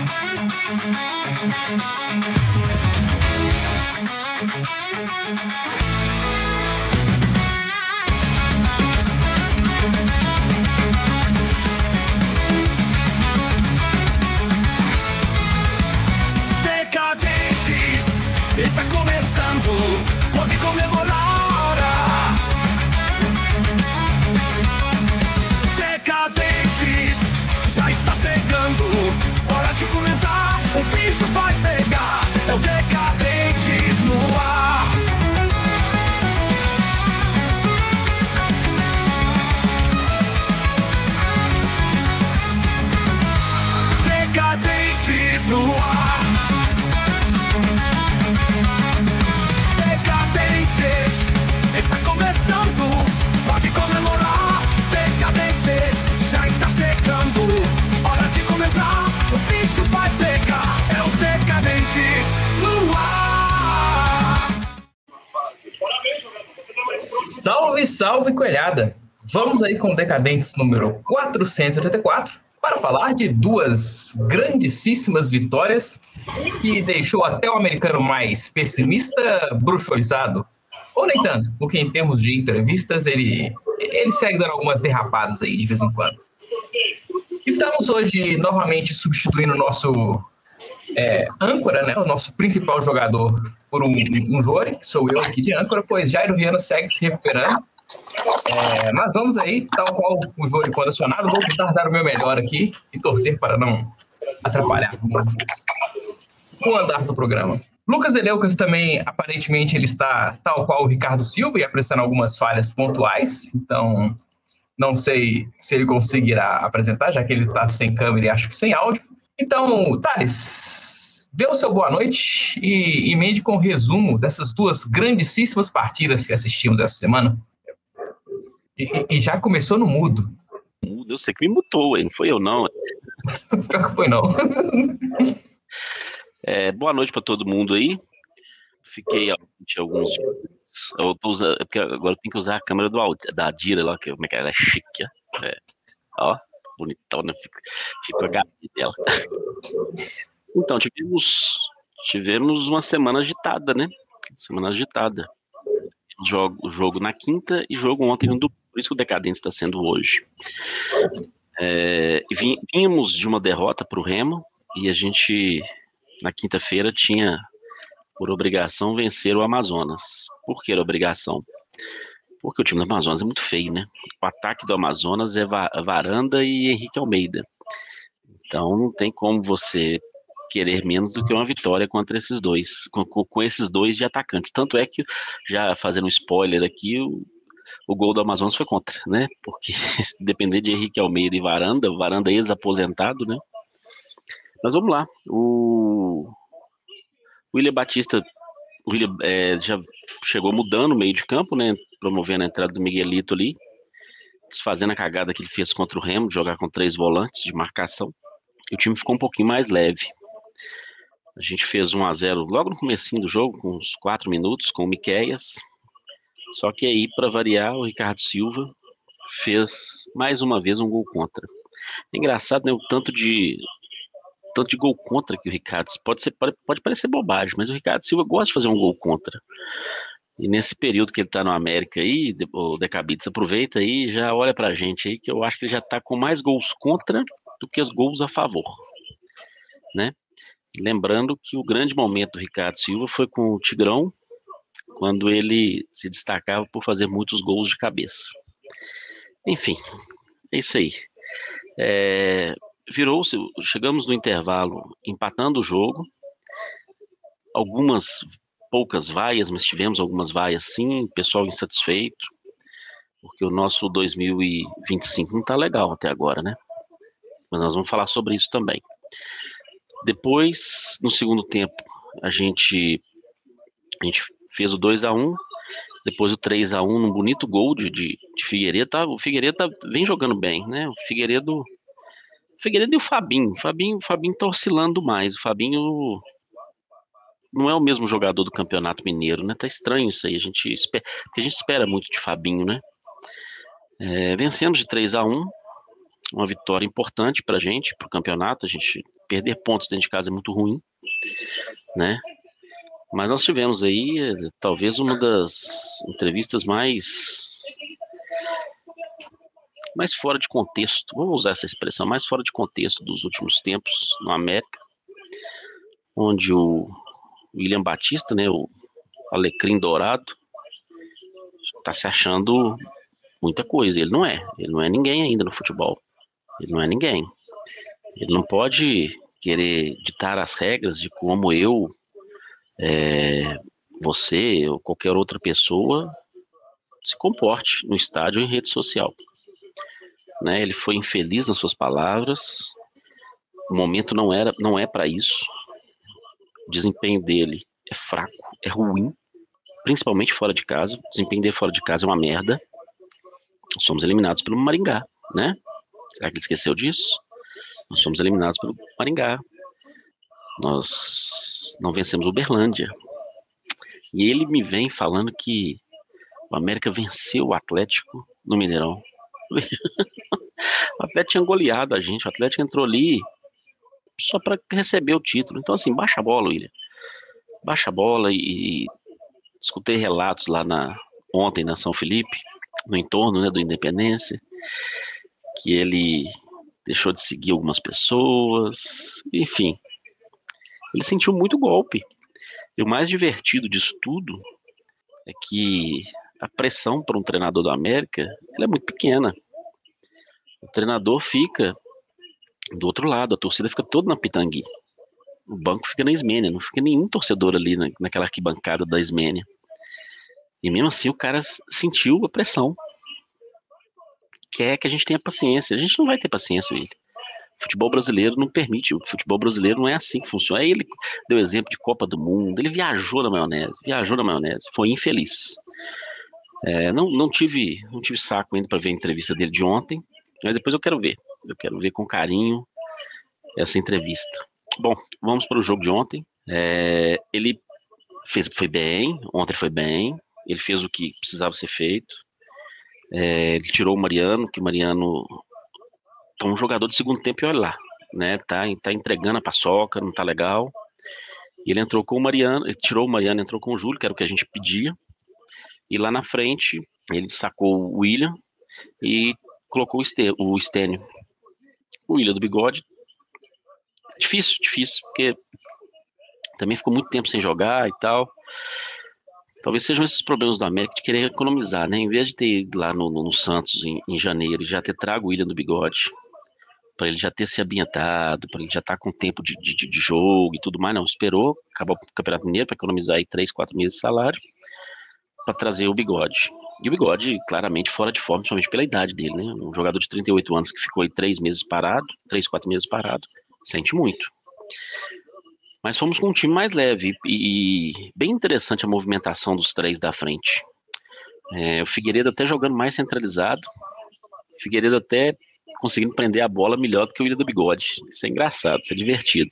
Decadentes, está começando, pode comemorar. Decadentes, já está chegando, hora de comentar, o bicho vai pegar, é o Decadentes no ar. Decadentes no ar. Decadentes, está começando, pode comemorar. Decadentes, já está chegando, hora de comentar, o bicho vai pegar, é o Decadentes no ar. Salve, salve, coelhada! Vamos aí com o Decadentes número 484 para falar de duas grandíssimas vitórias que deixou até o americano mais pessimista bruxualizado. Ou nem tanto, porque em termos de entrevistas ele segue dando algumas derrapadas aí de vez em quando. Estamos hoje novamente substituindo o nosso âncora, né, o nosso principal jogador por um Jori, que sou eu aqui de âncora, pois Jairo Viana segue se recuperando. Mas vamos aí, tal qual o Jori quando acionado, vou tentar dar o meu melhor aqui e torcer para não atrapalhar o andar do programa. Lucas Eleucas também, aparentemente, ele está tal qual o Ricardo Silva e apresentando algumas falhas pontuais, então não sei se ele conseguirá apresentar, já que ele está sem câmera e acho que sem áudio. Então, Thales, dê o seu boa noite e emende com o resumo dessas duas grandíssimas partidas que assistimos essa semana. E já começou no mudo. Eu sei que me mutou, não foi eu não. Pior que foi não. Boa noite para todo mundo aí. Fiquei alguns dias. Eu tô usando, porque agora tem que usar a câmera da Dira lá, que como é que ela é chique. Ó, bonitona, fica a gatinha dela. Então, tivemos uma semana agitada, né? Semana agitada. Jogo na quinta e jogo ontem no domingo. Por isso que o Decadente está sendo hoje. Vínhamos de uma derrota para o Remo e a gente, na quinta-feira, tinha por obrigação vencer o Amazonas. Por que era obrigação? Porque o time do Amazonas é muito feio, né? O ataque do Amazonas é Varanda e Henrique Almeida. Então não tem como você querer menos do que uma vitória contra esses dois, com esses dois de atacantes. Tanto é que, já fazendo um spoiler aqui, o gol do Amazonas foi contra, né? Porque depender de Henrique Almeida e Varanda ex-aposentado, né? Mas vamos lá. O William Batista já chegou mudando o meio de campo, né? Promovendo a entrada do Miguelito ali, desfazendo a cagada que ele fez contra o Remo, de jogar com 3 volantes de marcação. E o time ficou um pouquinho mais leve. A gente fez 1-0 logo no comecinho do jogo, com uns 4 minutos, com o Miqueias. Só que aí, para variar, o Ricardo Silva fez mais uma vez um gol contra. É engraçado, né? O tanto de gol contra que o Ricardo... Pode parecer bobagem, mas o Ricardo Silva gosta de fazer um gol contra. E nesse período que ele está no América aí, o Decabites aproveita aí e já olha pra gente aí, que eu acho que ele já está com mais gols contra do que os gols a favor, né? Lembrando que o grande momento do Ricardo Silva foi com o Tigrão, quando ele se destacava por fazer muitos gols de cabeça. Enfim, é isso aí. Chegamos no intervalo empatando o jogo, poucas vaias, mas tivemos algumas vaias sim, pessoal insatisfeito, porque o nosso 2025 não está legal até agora, né? Mas nós vamos falar sobre isso também. Depois, no segundo tempo, a gente fez o 2-1, depois o 3-1 num bonito gol de Figueiredo. O Figueiredo vem jogando bem, né? O Figueiredo e o Fabinho. O Fabinho tá oscilando mais. O Fabinho não é o mesmo jogador do Campeonato Mineiro, né? Tá estranho isso aí. Porque a gente espera muito de Fabinho, né? Vencemos de 3-1, uma vitória importante pra gente, pro campeonato. A gente perder pontos dentro de casa é muito ruim, né? Mas nós tivemos aí talvez uma das entrevistas mais fora de contexto, vamos usar essa expressão, mais fora de contexto dos últimos tempos no América, onde o William Batista, né, o Alecrim Dourado, está se achando muita coisa. Ele não é ninguém ainda no futebol. Ele não é ninguém. Ele não pode querer ditar as regras de como eu, você ou qualquer outra pessoa se comporte no estádio ou em rede social. Né? Ele foi infeliz nas suas palavras. O momento não é para isso. O desempenho dele é fraco, é ruim, principalmente fora de casa. O desempenho dele fora de casa é uma merda. Somos eliminados pelo Maringá, né? Será que ele esqueceu disso? Nós somos eliminados pelo Maringá. Nós não vencemos o Uberlândia. E ele me vem falando que o América venceu o Atlético no Mineirão. O Atlético tinha goleado a gente. O Atlético entrou ali só para receber o título. Então, assim, baixa a bola, William. Baixa a bola e escutei relatos lá ontem na São Felipe, no entorno, né, do Independência, que ele deixou de seguir algumas pessoas, enfim. Ele sentiu muito golpe. E o mais divertido disso tudo é que a pressão para um treinador do América ela é muito pequena. O treinador fica do outro lado, a torcida fica toda na Pitangui. O banco fica na Ismênia, não fica nenhum torcedor ali naquela arquibancada da Ismênia. E mesmo assim o cara sentiu a pressão. Quer que a gente tenha paciência. A gente não vai ter paciência, William. O futebol brasileiro não permite. O futebol brasileiro não é assim que funciona. Aí ele deu exemplo de Copa do Mundo. Ele viajou na maionese. Foi infeliz. Não tive saco ainda para ver a entrevista dele de ontem. Mas depois eu quero ver. Eu quero ver com carinho essa entrevista. Bom, vamos para o jogo de ontem. Ele foi bem. Ontem foi bem. Ele fez o que precisava ser feito. Ele tirou o Mariano, que o Mariano é um jogador de segundo tempo e olha lá, né? Tá entregando a paçoca, não tá legal. E ele entrou com o Mariano, ele tirou o Mariano, entrou com o Júlio, que era o que a gente pedia. E lá na frente, ele sacou o William e colocou o Stênio. O William do Bigode. Difícil, porque também ficou muito tempo sem jogar e tal. Talvez sejam esses problemas do América de querer economizar, né? Em vez de ter ido lá no Santos em janeiro e já ter trago o William do Bigode, para ele já ter se ambientado, para ele já estar com tempo de jogo e tudo mais, não. Esperou, acabou o Campeonato Mineiro para economizar aí 3, 4 meses de salário, para trazer o Bigode. E o Bigode, claramente, fora de forma, principalmente pela idade dele, né? Um jogador de 38 anos que ficou aí 3, 4 meses parado, sente muito. Mas fomos com um time mais leve e bem interessante a movimentação dos três da frente. O Figueiredo até jogando mais centralizado. O Figueiredo até conseguindo prender a bola melhor do que o William do Bigode. Isso é engraçado, isso é divertido.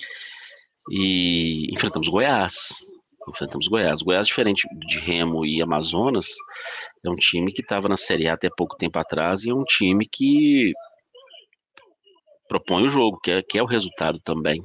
E enfrentamos o Goiás. Goiás, diferente de Remo e Amazonas, é um time que estava na Série A até pouco tempo atrás e é um time que propõe o jogo, que é o resultado também.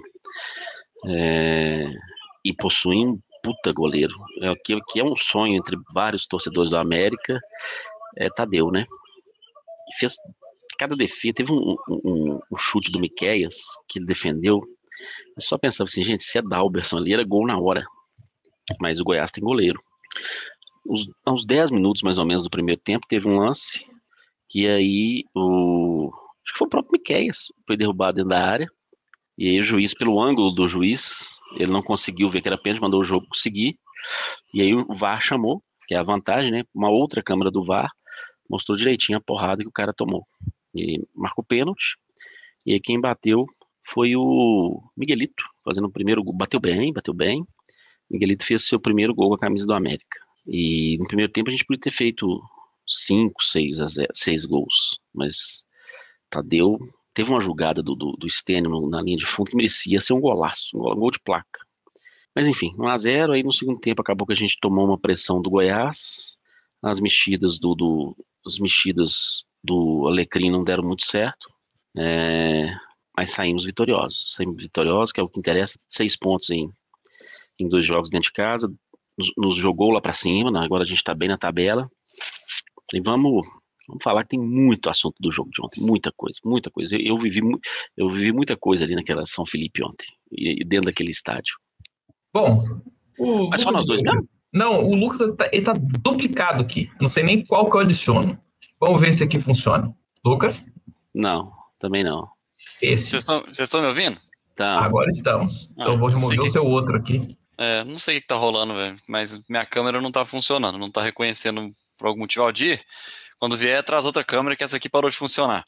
E possui um puta goleiro, que é um sonho entre vários torcedores do América, Tadeu, né? E fez cada defesa, teve um chute do Miqueias que ele defendeu. Eu só pensava assim, gente, se é Dalberson ali, era gol na hora. Mas o Goiás tem goleiro. Aos 10 minutos mais ou menos do primeiro tempo, teve um lance que aí acho que foi o próprio Miqueias, foi derrubado dentro da área. E aí o juiz, pelo ângulo do juiz, ele não conseguiu ver que era pênalti, mandou o jogo seguir. E aí o VAR chamou, que é a vantagem, né? Uma outra câmera do VAR mostrou direitinho a porrada que o cara tomou. E marcou pênalti. E aí quem bateu foi o Miguelito, fazendo o primeiro gol. Bateu bem. Miguelito fez seu primeiro gol com a camisa do América. E no primeiro tempo a gente podia ter feito 5, 6 gols. Mas Tadeu teve uma jogada do Stênio na linha de fundo que merecia ser um golaço, um gol de placa. Mas enfim, 1-0, aí no segundo tempo acabou que a gente tomou uma pressão do Goiás, as mexidas do Alecrim não deram muito certo, mas saímos vitoriosos. Saímos vitoriosos, que é o que interessa, 6 pontos em 2 jogos dentro de casa, nos jogou lá para cima, né? Agora a gente está bem na tabela, e vamos falar que tem muito assunto do jogo de ontem, muita coisa, muita coisa. Eu vivi muita coisa ali naquela São Felipe ontem, e dentro daquele estádio. Bom, o Mas só Lucas nós dois mesmo? Não, o Lucas ele tá duplicado aqui. Não sei nem qual que eu adiciono. Vamos ver se aqui funciona. Lucas? Não, também não. Esse. Vocês estão me ouvindo? Tá. Agora estamos. Então eu vou eu sei remover o seu outro aqui. Não sei o que tá rolando, velho, mas minha câmera não tá funcionando, não tá reconhecendo por algum motivo. Aldir, quando vier, traz outra câmera que essa aqui parou de funcionar.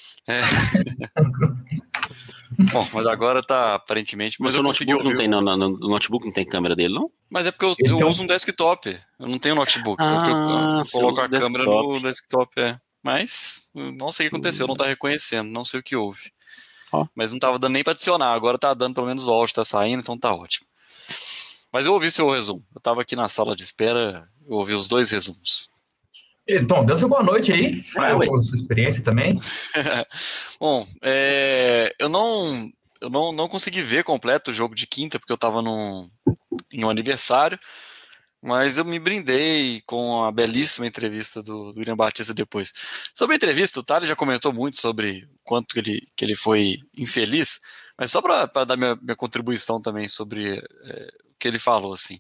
Bom, mas agora tá aparentemente. Mas o eu consegui notebook ouvir. não tem, no notebook não tem câmera dele, não? Mas é porque eu uso um desktop. Eu não tenho notebook. Tanto que eu coloco a câmera no desktop. Mas não sei o que aconteceu, não tá reconhecendo, não sei o que houve. Mas não tava dando nem pra adicionar. Agora tá dando, pelo menos o áudio tá saindo, então tá ótimo. Mas eu ouvi seu resumo. Eu tava aqui na sala de espera, eu ouvi os 2 resumos. Então, dê sua boa noite aí. Fala com a sua experiência também. Bom, eu não consegui ver completo o jogo de quinta, porque eu estava em um aniversário, mas eu me brindei com a belíssima entrevista do William Batista depois. Sobre a entrevista, o Thales já comentou muito sobre o quanto que ele foi infeliz, mas só para dar minha contribuição também sobre o que ele falou, assim.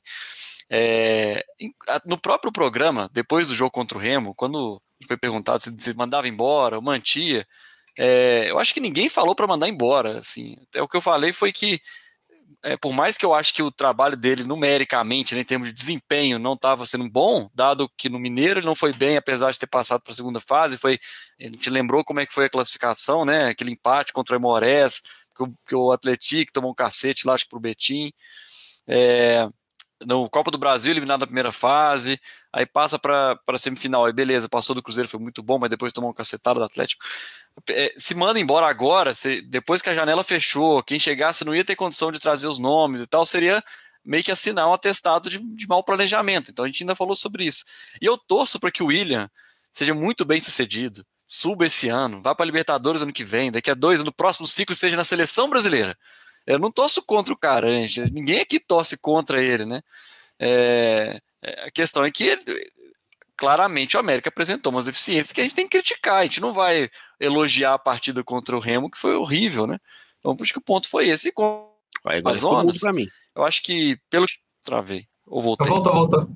No próprio programa, depois do jogo contra o Remo, quando foi perguntado se mandava embora ou mantia, eu acho que ninguém falou para mandar embora. Assim. Até o que eu falei foi que, por mais que eu acho que o trabalho dele numericamente, né, em termos de desempenho, não estava sendo bom, dado que no Mineiro ele não foi bem, apesar de ter passado para a segunda fase, ele te lembrou como é que foi a classificação, né, aquele empate contra o Aimorés, que o Atlético tomou um cacete lá, acho que pro Betim. No Copa do Brasil, eliminado na primeira fase, aí passa para a semifinal, aí beleza, passou do Cruzeiro, foi muito bom, mas depois tomou uma cacetada do Atlético. Se manda embora agora, depois que a janela fechou, quem chegasse não ia ter condição de trazer os nomes e tal, seria meio que assinar um atestado de mau planejamento. Então a gente ainda falou sobre isso. E eu torço para que o William seja muito bem sucedido, suba esse ano, vá para a Libertadores ano que vem, daqui a 2 anos, no próximo ciclo esteja na seleção brasileira. Eu não torço contra o cara, gente. Ninguém aqui torce contra ele, né? A questão é que claramente o América apresentou umas deficiências que a gente tem que criticar. A gente não vai elogiar a partida contra o Remo, que foi horrível, né? Então, por isso que o ponto foi esse. E com as zonas, eu acho que Travei. Ou voltei? Voltou.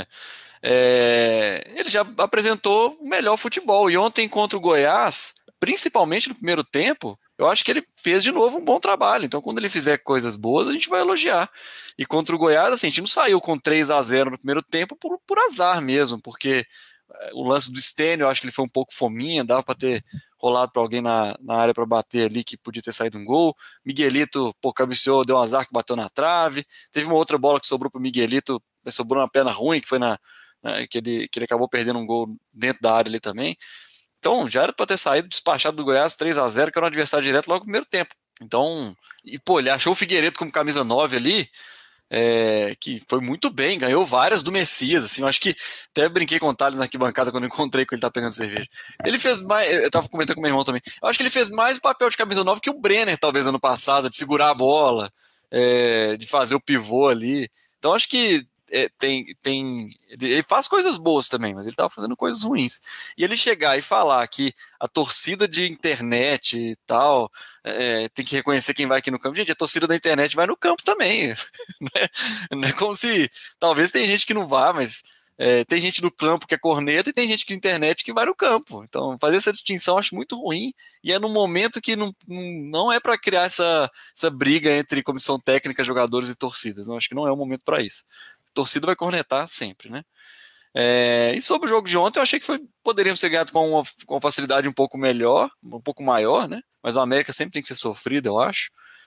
Ele já apresentou o melhor futebol. E ontem contra o Goiás, principalmente no primeiro tempo, eu acho que ele fez de novo um bom trabalho. Então, quando ele fizer coisas boas, a gente vai elogiar. E contra o Goiás, assim, a gente não saiu com 3-0 no primeiro tempo por azar mesmo, porque o lance do Stênio, eu acho que ele foi um pouco fominha, dava para ter rolado para alguém na área para bater ali, que podia ter saído um gol. Miguelito, cabeceou, deu um azar que bateu na trave. Teve uma outra bola que sobrou para o Miguelito, mas sobrou uma perna ruim, que foi que ele acabou perdendo um gol dentro da área ali também. Então, já era para ter saído despachado do Goiás 3-0, que era um adversário direto logo no primeiro tempo. Então, ele achou o Figueiredo como camisa 9 ali, que foi muito bem, ganhou várias do Messias, assim, eu acho que até brinquei com o Thales na arquibancada quando eu encontrei com ele tá pegando cerveja. Ele fez mais, eu tava comentando com meu irmão também, eu acho que ele fez mais o papel de camisa 9 que o Brenner, talvez, ano passado, de segurar a bola, de fazer o pivô ali. Então, acho que ele faz coisas boas também, mas ele estava fazendo coisas ruins. E ele chegar e falar que a torcida de internet e tal tem que reconhecer quem vai aqui no campo. Gente, a torcida da internet vai no campo também. Não é como se... Talvez tem gente que não vá, mas tem gente no campo que é corneta e tem gente que internet que vai no campo. Então, fazer essa distinção eu acho muito ruim. E é num momento que não é para criar essa briga entre comissão técnica, jogadores e torcidas. Eu acho que não é o momento para isso. Torcida vai cornetar sempre, né? E sobre o jogo de ontem, eu achei que poderíamos ter ganhado com uma facilidade um pouco maior, né? Mas o América sempre tem que ser sofrido, eu acho.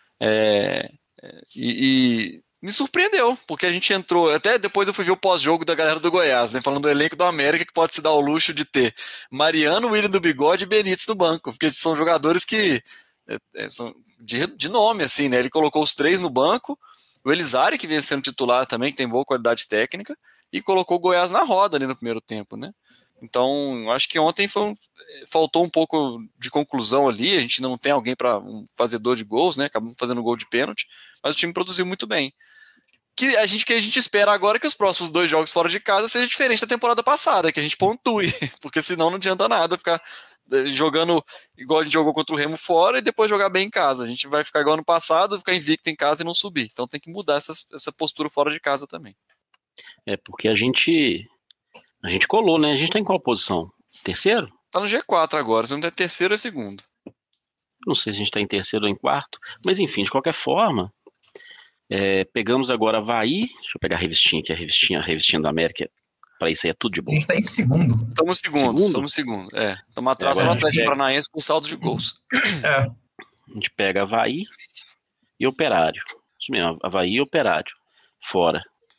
E me surpreendeu, porque a gente entrou, até depois eu fui ver o pós-jogo da galera do Goiás, né? Falando do elenco do América, que pode se dar o luxo de ter Mariano, William do Bigode e Benítez no banco, porque são jogadores que são de nome, assim, né? Ele colocou os 3 no banco, o Elizari, que vem sendo titular também, que tem boa qualidade técnica, e colocou o Goiás na roda ali no primeiro tempo, né? Então, acho que ontem faltou um pouco de conclusão ali, a gente não tem alguém para um fazedor de gols, né? Acabamos fazendo gol de pênalti, mas o time produziu muito bem. Que a gente espera agora que os próximos 2 jogos fora de casa seja diferente da temporada passada, que a gente pontue, porque senão não adianta nada ficar jogando igual a gente jogou contra o Remo fora e depois jogar bem em casa. A gente vai ficar igual ano passado, ficar invicto em casa e não subir. Então tem que mudar essa postura fora de casa também. Porque a gente colou, né? A gente tá em qual posição? Terceiro? Tá no G4 agora, se não é terceiro é segundo. Não sei se a gente tá em terceiro ou em quarto, mas enfim, de qualquer forma, pegamos agora Avaí. Deixa eu pegar a revistinha aqui, a revistinha do América. Para isso aí é tudo de bom. A gente tá em segundo. Estamos segundo. Estamos atrás do Atlético Paranaense com saldo de gols. A gente pega Avaí e Operário. Isso mesmo, Avaí e Operário. Fora.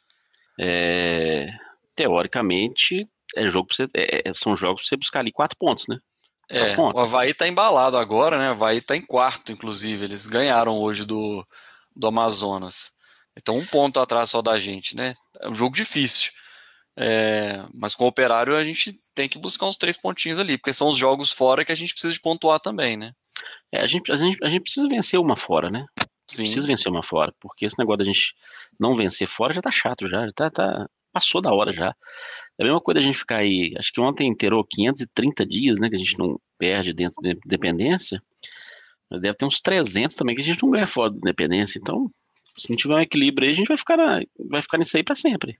Teoricamente, são jogos para você buscar ali 4 pontos, né? O Avaí tá embalado agora, né? O Avaí tá em quarto, inclusive. Eles ganharam hoje do Amazonas. Então 1 ponto atrás só da gente, né? É um jogo difícil. Mas com o Operário a gente tem que buscar uns 3 pontinhos ali, porque são os jogos fora que a gente precisa de pontuar também, né? A gente precisa vencer uma fora, né? Sim. Precisa vencer uma fora, porque esse negócio da gente não vencer fora já tá chato, já passou da hora já. É a mesma coisa a gente ficar aí, acho que ontem inteirou 530 dias, né, que a gente não perde dentro da Independência, mas deve ter uns 300 também que a gente não ganha fora da Independência, então se não tiver um equilíbrio aí, a gente vai ficar nisso aí pra sempre.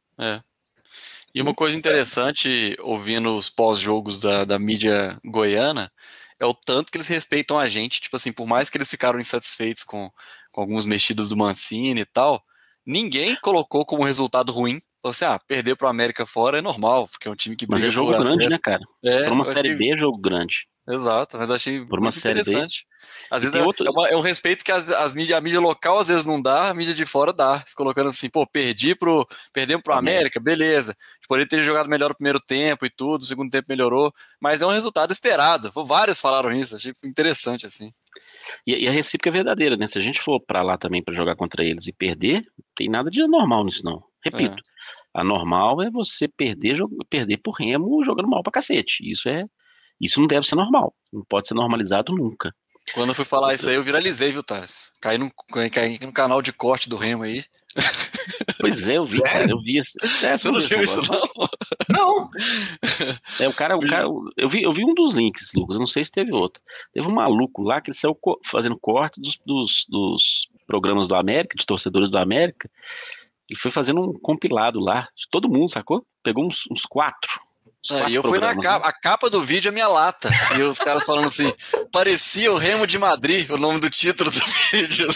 E uma coisa interessante, ouvindo os pós-jogos da mídia goiana, é o tanto que eles respeitam a gente, tipo assim, por mais que eles ficaram insatisfeitos com algumas mexidas do Mancini e tal, ninguém colocou como resultado ruim. Falou assim, perder pro América fora é normal, porque é um time que briga. Mas é jogo grande, né, cara? Por uma Série B é jogo grande. Exato, mas achei por uma muito interessante. Às vezes é um respeito que a mídia local às vezes não dá, a mídia de fora dá. Se colocando assim, perdemos pro América, beleza. A gente poderia ter jogado melhor o primeiro tempo e tudo, o segundo tempo melhorou, mas é um resultado esperado. Vários falaram isso, achei interessante assim. E a recíproca é verdadeira, né? Se a gente for pra lá também pra jogar contra eles e perder, não tem nada de anormal nisso não. Repito, anormal é você perder por Remo jogando mal pra cacete. Isso não deve ser normal. Não pode ser normalizado nunca. Quando eu fui falar isso aí, eu viralizei, viu, Thales? Caí no canal de corte do Remo aí. Pois é, eu vi, cara. Eu vi. Você não viu isso, não? Não. O cara, eu vi um dos links, Lucas. Eu não sei se teve outro. Teve um maluco lá que ele saiu fazendo corte dos programas do América, de torcedores do América, e foi fazendo um compilado lá de todo mundo, sacou? Pegou uns 4. E eu fui a capa do vídeo é minha lata. E os caras falando assim, parecia o Remo de Madrid, o nome do título do vídeo.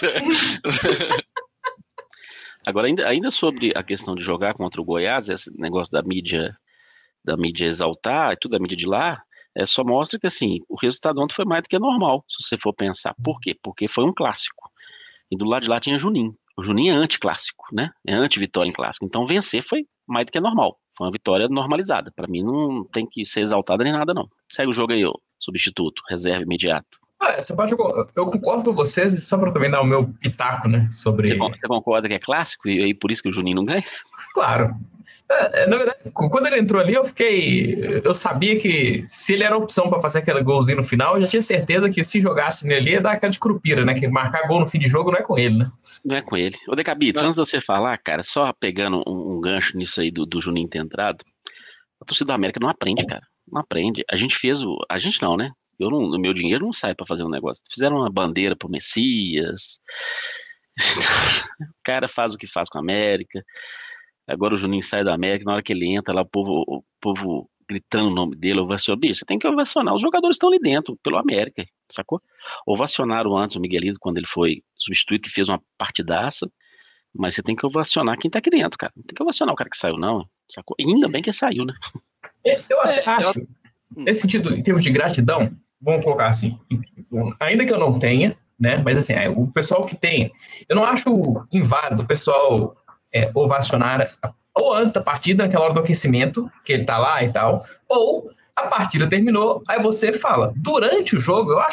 Agora, ainda sobre a questão de jogar contra o Goiás, esse negócio da mídia exaltar, e tudo da mídia de lá, só mostra que assim, o resultado ontem foi mais do que normal, se você for pensar. Por quê? Porque foi um clássico. E do lado de lá tinha Juninho. O Juninho é anti-clássico, né? É anti-vitória em clássico. Então vencer foi mais do que normal. Foi uma vitória normalizada. Para mim não tem que ser exaltada nem nada, não. Segue o jogo aí, ô substituto, reserva imediato. Essa parte eu concordo com vocês, só para também dar o meu pitaco, né, sobre... Você concorda que é clássico e aí por isso que o Juninho não ganha? Claro. Na verdade, quando ele entrou ali, eu sabia que se ele era opção para fazer aquele golzinho no final, eu já tinha certeza que se jogasse nele ia dar aquela de curupira, né, que marcar gol no fim de jogo não é com ele, né? Não é com ele. Ô, Decabitz, antes de você falar, cara, só pegando um gancho nisso aí do Juninho ter entrado, a torcida do América não aprende, cara. Não aprende. A gente não, né? O meu dinheiro não sai pra fazer um negócio. Fizeram uma bandeira pro Messias. O cara faz o que faz com a América. Agora o Juninho sai da América, na hora que ele entra lá, o povo gritando o nome dele, ovacionar. Bicho, você tem que ovacionar. Os jogadores estão ali dentro, pelo América, sacou? Ovacionaram antes o Miguelito, quando ele foi substituído, que fez uma partidaça. Mas você tem que ovacionar quem tá aqui dentro, cara. Não tem que ovacionar o cara que saiu, não. Sacou? E ainda bem que ele saiu, né? Eu acho, nesse sentido, em termos de gratidão, vamos colocar assim, ainda que eu não tenha, né, mas assim, o pessoal que tem, eu não acho inválido o pessoal ovacionar ou antes da partida, naquela hora do aquecimento, que ele tá lá e tal, ou a partida terminou, aí você fala, durante o jogo, eu acho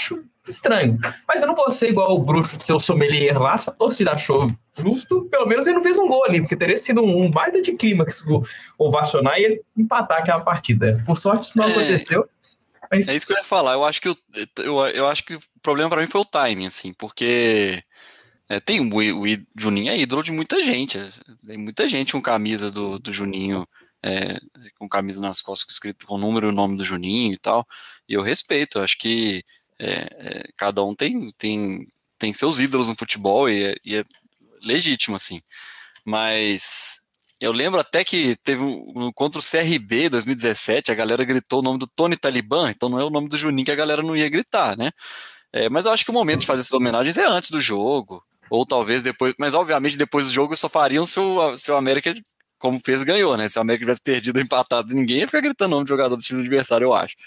estranho. Mas eu não vou ser igual o bruxo de seu sommelier lá, se a torcida achou justo, pelo menos ele não fez um gol ali, porque teria sido um baita de clímax ovacionar e ele empatar aquela partida. Por sorte isso não aconteceu. Mas... É isso que eu ia falar. Eu acho que o problema para mim foi o timing, assim, porque tem o Juninho é ídolo de muita gente. Tem muita gente com camisa do Juninho, com camisa nas costas escrito com o número e o nome do Juninho e tal. E eu respeito. Eu acho que cada um tem seus ídolos no futebol e é legítimo, assim. Mas eu lembro até que teve contra o CRB em 2017, a galera gritou o nome do Tony Talibã, então não é o nome do Juninho que a galera não ia gritar, né? Mas eu acho que o momento de fazer essas homenagens é antes do jogo, ou talvez depois, mas obviamente depois do jogo só fariam se o América, como fez, ganhou, né? Se o América tivesse perdido ou empatado, ninguém ia ficar gritando o nome do jogador do time adversário, eu acho.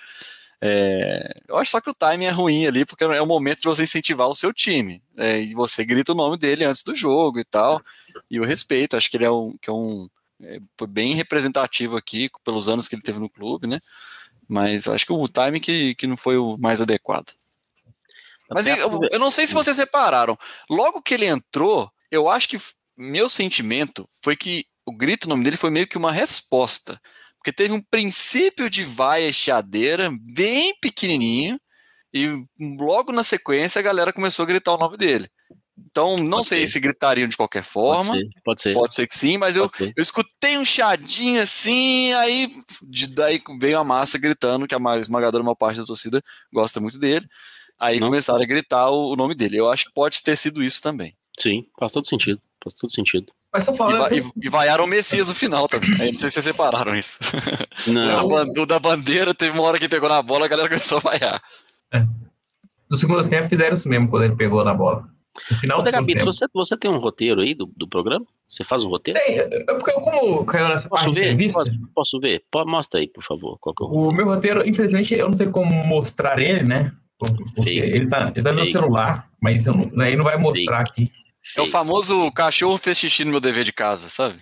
Eu acho só que o timing é ruim ali, porque é o momento de você incentivar o seu time, e você grita o nome dele antes do jogo e tal, e eu respeito, acho que ele foi bem representativo aqui, pelos anos que ele teve no clube, né, mas eu acho que o timing que não foi o mais adequado. Mas eu não sei se vocês repararam, logo que ele entrou, eu acho que meu sentimento foi que o grito, o nome dele foi meio que uma resposta, porque teve um princípio de vaia chiadeira bem pequenininho e logo na sequência a galera começou a gritar o nome dele. Então, não sei se gritariam de qualquer forma. Pode ser que sim, mas eu escutei um chiadinho assim, daí veio a massa gritando, que a esmagadora maior parte da torcida gosta muito dele. Aí começaram a gritar o nome dele. Eu acho que pode ter sido isso também. Sim, faz todo sentido. Mas só falando... E vaiaram o Messias no final também. Aí não sei se vocês separaram isso. Não. O da bandeira, teve uma hora que ele pegou na bola, a galera começou a vaiar. No segundo tempo fizeram isso mesmo, quando ele pegou na bola. No final do segundo tempo. Você tem um roteiro aí do programa? Você faz um roteiro? Tem, porque como caiu nessa parte de entrevista... Posso ver? Mostra aí, por favor. Qual que é o meu roteiro, infelizmente, eu não tenho como mostrar ele, né? Porque ele tá no meu celular, mas aí não vai mostrar aqui. É o famoso cachorro fez xixi no meu dever de casa, sabe?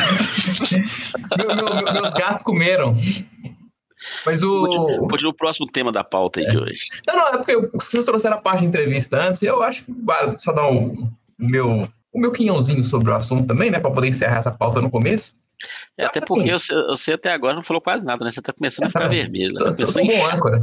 Meus gatos comeram. Mas Pode ir no próximo tema da pauta aí de hoje. Não, é porque vocês trouxeram a parte de entrevista antes, eu acho que vale só dar o meu quinhãozinho sobre o assunto também, né? Pra poder encerrar essa pauta no começo. Até porque você até agora não falou quase nada, né? Você tá começando a ficar vermelho. Sou um bom âncora.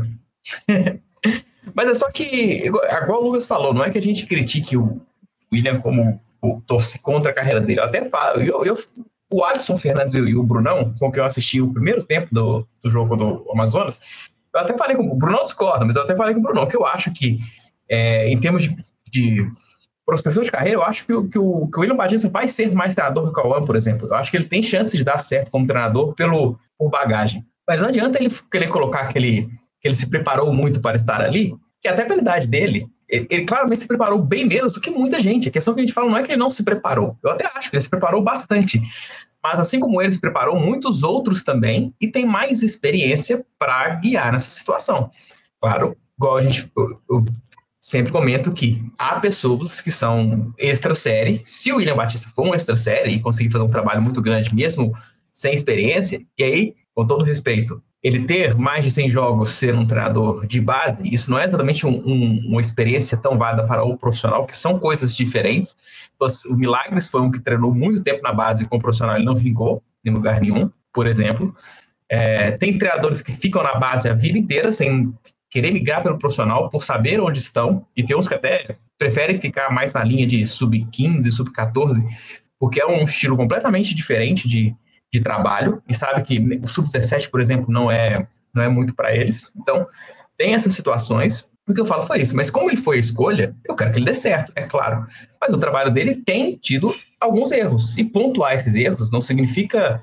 Mas é só que, igual o Lucas falou, não é que a gente critique o William como torce contra a carreira dele. Eu até falo, o Alisson Fernandes e o Brunão, com quem eu assisti o primeiro tempo do jogo do Amazonas, eu até falei com o Brunão, discorda, mas eu até falei com o Brunão, que eu acho que, em termos de prospecção de carreira, eu acho que o William Batista vai ser mais treinador que o Cauã, por exemplo. Eu acho que ele tem chance de dar certo como treinador por bagagem. Mas não adianta ele querer colocar que ele se preparou muito para estar ali, que até pela idade dele, ele claramente se preparou bem menos do que muita gente. A questão que a gente fala não é que ele não se preparou. Eu até acho que ele se preparou bastante. Mas assim como ele se preparou, muitos outros também, e tem mais experiência para guiar nessa situação. Claro, igual eu sempre comento que há pessoas que são extra-série. Se o William Batista for um extra-série e conseguir fazer um trabalho muito grande, mesmo sem experiência, e aí, com todo respeito, ele ter mais de 100 jogos, ser um treinador de base, isso não é exatamente uma experiência tão válida para o profissional, que são coisas diferentes. O Milagres foi um que treinou muito tempo na base, e com o profissional ele não vingou em lugar nenhum, por exemplo. Tem treinadores que ficam na base a vida inteira, sem querer migrar pelo profissional, por saber onde estão, e tem uns que até preferem ficar mais na linha de sub-15, sub-14, porque é um estilo completamente diferente de trabalho, e sabe que o sub-17, por exemplo, não é muito para eles. Então, tem essas situações. O que eu falo foi isso. Mas como ele foi a escolha, eu quero que ele dê certo, é claro. Mas o trabalho dele tem tido alguns erros. E pontuar esses erros não significa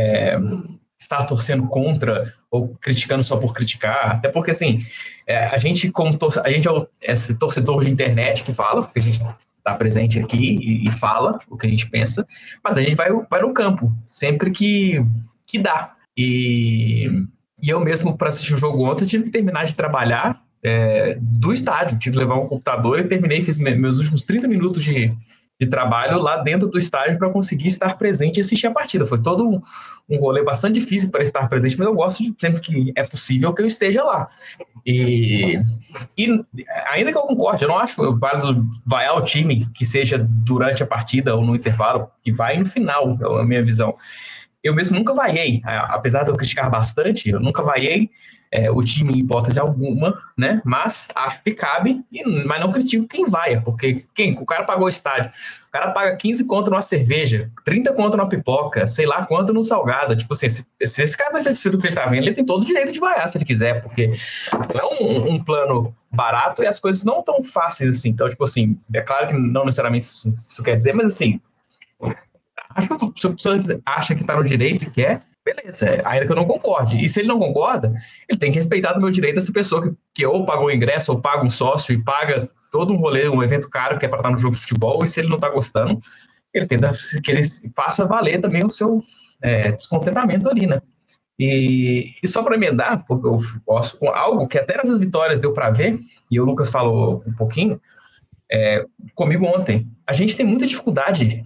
estar torcendo contra ou criticando só por criticar. Até porque, assim, a gente é esse torcedor de internet que fala, porque a gente está presente aqui e fala o que a gente pensa, mas a gente vai no campo, sempre que dá. E eu mesmo, para assistir o jogo ontem, eu tive que terminar de trabalhar do estádio, tive que levar um computador e terminei, fiz meus últimos 30 minutos de de trabalho lá dentro do estádio para conseguir estar presente e assistir a partida. Foi todo um rolê bastante difícil para estar presente, mas eu gosto de sempre que é possível que eu esteja lá. E ainda que eu concorde, eu não acho válido vaiar o time que seja durante a partida ou no intervalo, que vai no final, é a minha visão. Eu mesmo nunca vaiei, apesar de eu criticar bastante, eu nunca vaiei o time em hipótese alguma, né? Mas acho que cabe, mas não critico quem vaia, porque o cara pagou o estádio, o cara paga 15 conto numa cerveja, 30 conto numa pipoca, sei lá quanto no salgado. Tipo assim, se esse cara vai satisfeito do que ele tá vendo, ele tem todo o direito de vaiar se ele quiser, porque não é um plano barato e as coisas não tão fáceis assim. Então, tipo assim, é claro que não necessariamente isso quer dizer, mas assim, acho que se a pessoa acha que tá no direito e quer, beleza, ainda que eu não concorde. E se ele não concorda, ele tem que respeitar do meu direito essa pessoa que ou pagou o ingresso, ou paga um sócio e paga todo um rolê, um evento caro que é para estar no jogo de futebol, e se ele não tá gostando, ele tenta que ele faça valer também o seu descontentamento ali, né? E só para emendar, porque eu posso com algo que até nessas vitórias deu para ver, e o Lucas falou um pouquinho, comigo ontem. A gente tem muita dificuldade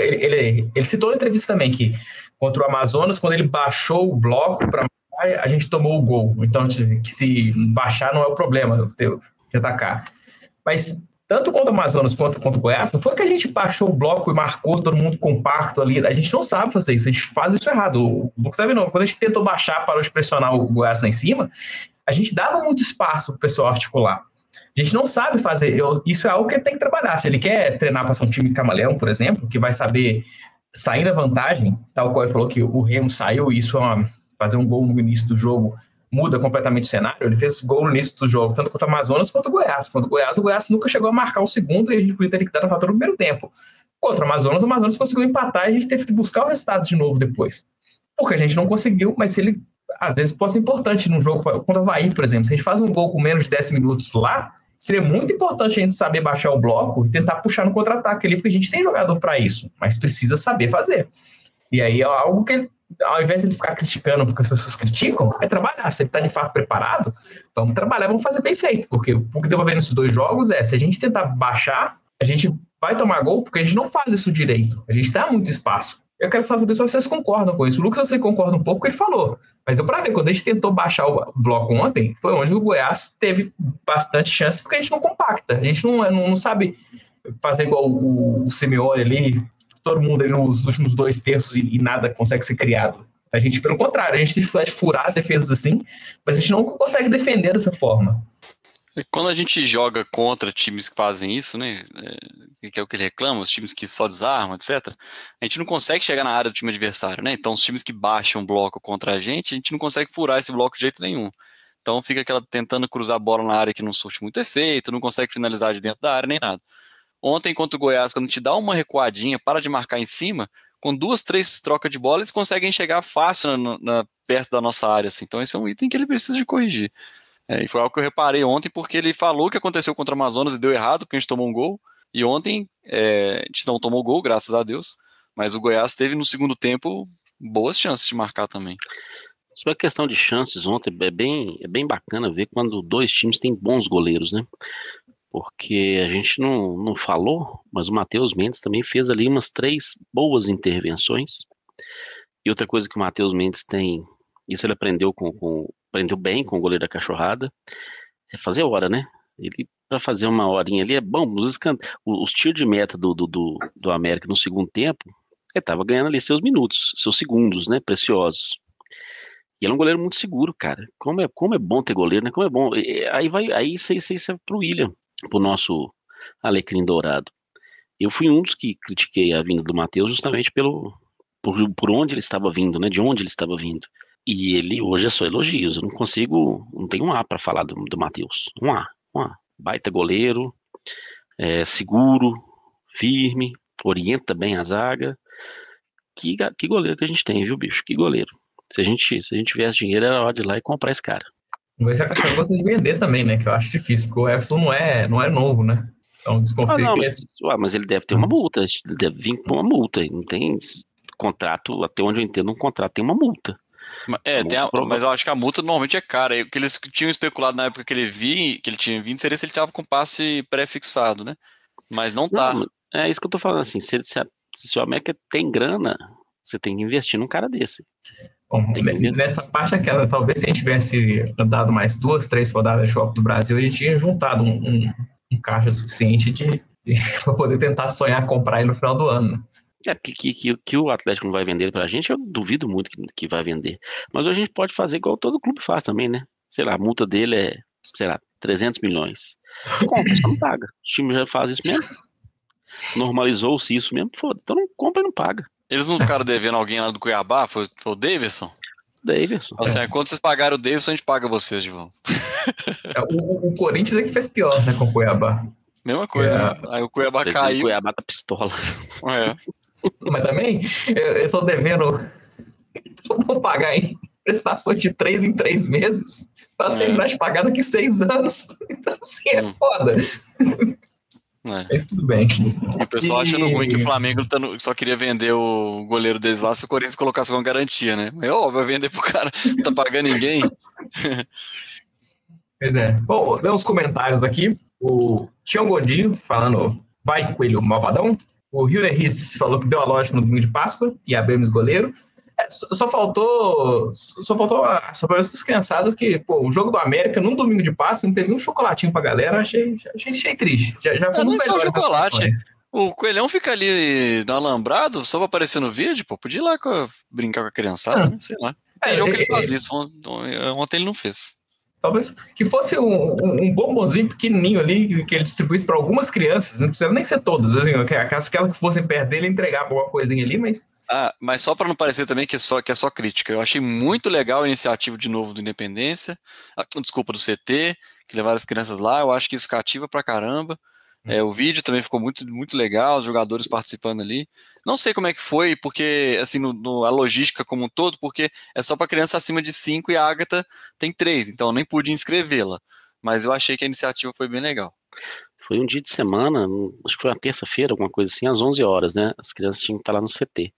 ele citou na entrevista também que contra o Amazonas, quando ele baixou o bloco para a gente tomou o gol. Então, que se baixar não é o problema de atacar. Mas tanto contra o Amazonas quanto contra o Goiás, não foi que a gente baixou o bloco e marcou todo mundo compacto ali. A gente não sabe fazer isso, a gente faz isso errado. O Lucas sabe não. Quando a gente tentou baixar, parou de pressionar o Goiás lá em cima, a gente dava muito espaço para o pessoal articular. A gente não sabe fazer, isso é algo que ele tem que trabalhar. Se ele quer treinar para ser um time camaleão, por exemplo, que vai saber sair na vantagem, tal qual ele falou que o Remo saiu, e isso fazer um gol no início do jogo muda completamente o cenário. Ele fez gol no início do jogo, tanto contra o Amazonas quanto o Goiás. Contra o Goiás nunca chegou a marcar o segundo e a gente podia ter liquidado a fatura no primeiro tempo. Contra o Amazonas conseguiu empatar e a gente teve que buscar o resultado de novo depois. Porque a gente não conseguiu, mas se ele às vezes pode ser importante num jogo contra o Avaí, por exemplo. Se a gente faz um gol com menos de 10 minutos lá, seria muito importante a gente saber baixar o bloco e tentar puxar no contra-ataque ali, porque a gente tem jogador para isso, mas precisa saber fazer. E aí é algo que, ao invés de ele ficar criticando porque as pessoas criticam, é trabalhar. Se ele está de fato preparado, vamos trabalhar, vamos fazer bem feito. Porque o que deu pra ver nesses dois jogos se a gente tentar baixar, a gente vai tomar gol, porque a gente não faz isso direito. A gente dá muito espaço. Eu quero saber se vocês concordam com isso. O Lucas, eu sei que concorda um pouco, ele falou. Mas eu para ver, quando a gente tentou baixar o bloco ontem, foi onde o Goiás teve bastante chance, porque a gente não compacta. A gente não sabe fazer igual o Simeone ali, todo mundo ali nos últimos 2 terços e nada consegue ser criado. A gente, pelo contrário, a gente tem que furar defesas assim, mas a gente não consegue defender dessa forma. Quando a gente joga contra times que fazem isso, né, que é o que ele reclama, os times que só desarmam, etc., a gente não consegue chegar na área do time adversário, né? Então, os times que baixam o bloco contra a gente não consegue furar esse bloco de jeito nenhum. Então, fica tentando cruzar a bola na área que não surte muito efeito, não consegue finalizar de dentro da área, nem nada. Ontem, contra o Goiás, quando te dá uma recuadinha, para de marcar em cima, com 2, 3 trocas de bola, eles conseguem chegar fácil perto da nossa área, assim. Então, esse é um item que ele precisa de corrigir. E foi algo que eu reparei ontem, porque ele falou que aconteceu contra o Amazonas e deu errado, porque a gente tomou um gol. E ontem a gente não tomou gol, graças a Deus. Mas o Goiás teve no segundo tempo boas chances de marcar também. Sobre a questão de chances ontem, é bem bacana ver quando 2 times têm bons goleiros, né? Porque a gente não falou, mas o Matheus Mendes também fez ali umas 3 boas intervenções. E outra coisa que o Matheus Mendes tem, isso ele aprendeu aprendeu bem com o goleiro da Cachorrada, é fazer hora, né? Ele, para fazer uma horinha ali, é bom. Os tiros de meta do América no segundo tempo, ele tava ganhando ali seus minutos, seus segundos, né? Preciosos. E ele é um goleiro muito seguro, cara. Como é bom ter goleiro, né? Como é bom. Aí isso é pro William, pro nosso Alecrim Dourado. Eu fui um dos que critiquei a vinda do Matheus justamente por onde ele estava vindo, né? De onde ele estava vindo. E ele hoje é só elogios. Eu não tenho um A para falar do Matheus. Um A. Baita goleiro, seguro, firme, orienta bem a zaga. Que goleiro que a gente tem, viu, bicho? Que goleiro. Se a gente tivesse dinheiro, era hora de ir lá e comprar esse cara. Mas a Cachorra gosta de vender também, né? Que eu acho difícil, porque o Everson não é novo, né? Então desconfio que mas ele deve ter uma multa. Ele deve vir com uma multa. Não tem contrato, até onde eu entendo, um contrato tem uma multa. Mas eu acho que a multa normalmente é cara. O que eles tinham especulado na época que ele tinha vindo seria se ele estava com passe pré-fixado, né? Mas não tá. É isso que eu tô falando, assim, se o América tem grana, você tem que investir num cara desse. Bom, nessa parte aquela, talvez se a gente tivesse dado mais 2, 3 rodadas de Copa do Brasil, a gente tinha juntado um caixa suficiente para poder tentar sonhar comprar ele no final do ano. Que o Atlético não vai vender pra gente, eu duvido muito que vai vender. Mas a gente pode fazer igual todo clube faz também, né? Sei lá, a multa dele é, sei lá, 300 milhões. Compra, só não paga. O time já faz isso mesmo. Normalizou-se isso mesmo, foda. Então não compra e não paga. Eles não ficaram devendo alguém lá do Cuiabá? Foi o Davidson? Davidson. Assim, quando vocês pagaram o Davidson, a gente paga vocês de volta. O Corinthians é que fez pior, né, com o Cuiabá. Mesma coisa, né? Aí o Cuiabá caiu. O Cuiabá tá pistola. Mas também, eu estou devendo. Vou pagar em prestações de 3 em 3 meses para terminar de pagar daqui 6 anos. Então, assim, é foda. Mas tudo bem. E o pessoal achando ruim que o Flamengo só queria vender o goleiro deles lá se o Corinthians colocasse uma garantia, né? Mas, vai vender pro cara, não tá pagando ninguém. Pois é. Bom, vê uns comentários aqui. O Tião Godinho falando, vai Coelho malvadão. O Rio Riz falou que deu a lógica no domingo de Páscoa e abrimos goleiro. Só faltou essa para as criançadas que, o jogo do América num domingo de Páscoa não teve um chocolatinho pra galera, achei triste. Já foi um dos melhores. Chocolate. O Coelhão fica ali no alambrado só pra aparecer no vídeo, podia ir lá brincar com a criançada, né? Sei lá. Tem jogo que ele faz isso, ontem ele não fez. Talvez que fosse um bombonzinho pequenininho ali que ele distribuísse para algumas crianças, não precisa nem ser todas, assim, aquelas que fossem perto dele entregar alguma coisinha ali, mas... Mas só para não parecer também que é só crítica, eu achei muito legal a iniciativa de novo do Independência, do CT, que levaram as crianças lá, eu acho que isso cativa pra caramba. O vídeo também ficou muito, muito legal, os jogadores participando ali. Não sei como é que foi, porque, assim, a logística como um todo, porque é só para criança acima de 5 e a Agatha tem 3, então eu nem pude inscrevê-la. Mas eu achei que a iniciativa foi bem legal. Foi um dia de semana, acho que foi uma terça-feira, alguma coisa assim, às 11 horas, né? As crianças tinham que estar lá no CT.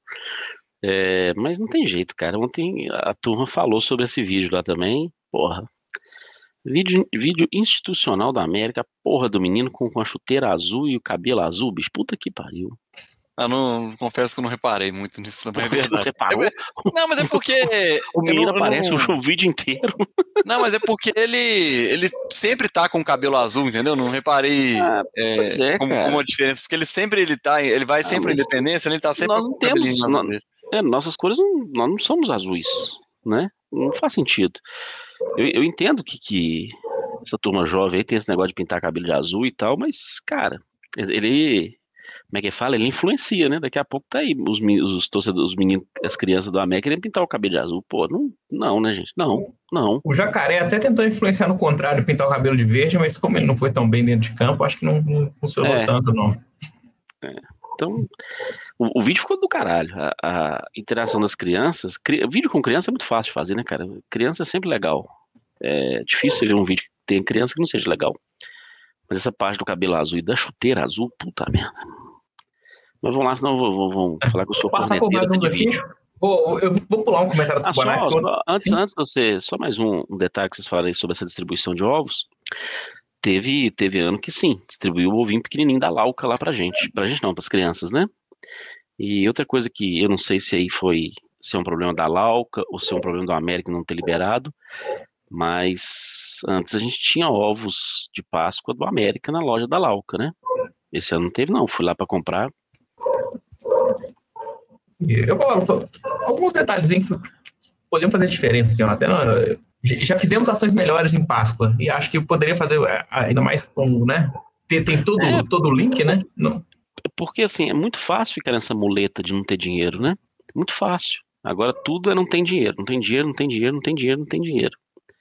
Mas não tem jeito, cara. Ontem a turma falou sobre esse vídeo lá também. Porra. Vídeo institucional da América, porra do menino com a chuteira azul e o cabelo azul, bicho. Puta que pariu. Confesso que eu não reparei muito nisso, não é verdade. Reparou? Não, mas é porque... O menino aparece o vídeo inteiro. Não, mas é porque ele sempre tá com o cabelo azul, entendeu? Não reparei como uma diferença, porque ele vai sempre à Independência, ele tá sempre com o cabelinho azul dele. Nossas cores, nós não somos azuis, né? Não faz sentido. Eu entendo que essa turma jovem aí tem esse negócio de pintar cabelo de azul e tal, mas, cara, ele... Como é que fala? Ele influencia, né? Daqui a pouco tá aí os torcedores, os meninos, as crianças do América querendo pintar o cabelo de azul. Pô, não, né, gente? Não. O Jacaré até tentou influenciar no contrário, pintar o cabelo de verde, mas como ele não foi tão bem dentro de campo, acho que não funcionou tanto, não. Então, o vídeo ficou do caralho. A interação das crianças. Vídeo com criança é muito fácil de fazer, né, cara? Criança é sempre legal. É difícil você ver um vídeo que tem criança que não seja legal. Mas essa parte do cabelo azul e da chuteira azul, puta merda. Mas vamos lá, senão vamos falar com o senhor. Vou passar por mais uns aqui. Eu vou pular um comentário do Banais. Antes você, só mais um detalhe que vocês falaram aí sobre essa distribuição de ovos. Teve ano que sim, distribuiu o ovinho pequenininho da Lauca lá pra gente. Pra gente não, pras crianças, né? E outra coisa que eu não sei se é um problema da Lauca ou se é um problema do América não ter liberado, mas antes a gente tinha ovos de Páscoa do América na loja da Lauca, né? Esse ano não teve não, fui lá pra comprar. Eu coloco alguns detalhezinhos que poderiam fazer diferença, assim, até já fizemos ações melhores em Páscoa e acho que poderia fazer ainda mais com, né? Tem todo o link, né? Não. Porque assim, é muito fácil ficar nessa muleta de não ter dinheiro, né? Muito fácil. Agora tudo não tem dinheiro, não tem dinheiro, não tem dinheiro, não tem dinheiro, não tem dinheiro.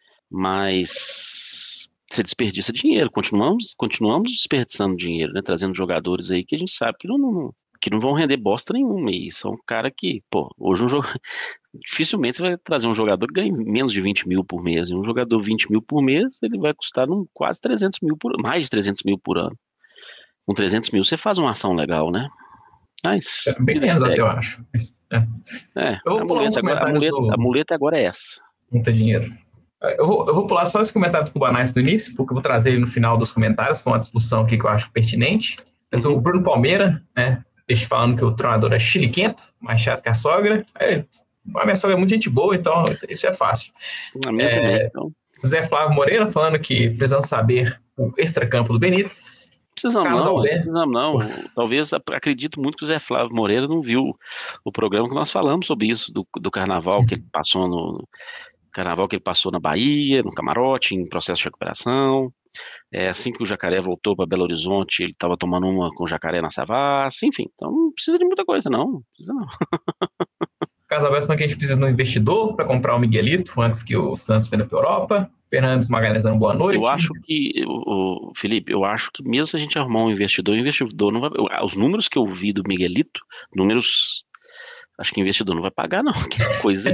Mas você desperdiça dinheiro, continuamos desperdiçando dinheiro, né? Trazendo jogadores aí que a gente sabe que não vão render bosta nenhuma. E são cara que, hoje dificilmente você vai trazer um jogador que ganhe menos de 20 mil por mês. E um jogador 20 mil por mês, ele vai custar quase 300 mil mais de 300 mil por ano. Com 300 mil você faz uma ação legal, né? Mas, bem menos até, eu acho. Eu vou pular a muleta agora é essa. Muito dinheiro. Eu vou pular só esse comentário do Cubanais do início, porque eu vou trazer ele no final dos comentários, com uma discussão aqui que eu acho pertinente. Mas o Bruno Palmeira, né, deixa falando que o treinador é chiliquento, mais chato que a sogra. A minha sogra é muito gente boa, então isso é fácil. A minha também, então. Zé Flávio Moreira falando que precisamos saber o extracampo do Benítez. Precisamos não. Talvez, acredito muito que o Zé Flávio Moreira não viu o programa que nós falamos sobre isso, do carnaval que ele passou na Bahia, no camarote, em processo de recuperação. Assim que o Jacaré voltou para Belo Horizonte, ele estava tomando uma com o Jacaré na Savassi, enfim, então não precisa de muita coisa, não. Carlos Alberto falando que a gente precisa de um investidor para comprar o Miguelito antes que o Santos venda para a Europa. Fernandes Magalhães dando boa noite. Eu acho que, Felipe, mesmo se a gente arrumar um investidor, o investidor não vai. Os números que eu vi do Miguelito, acho que o investidor não vai pagar, não. Que coisa.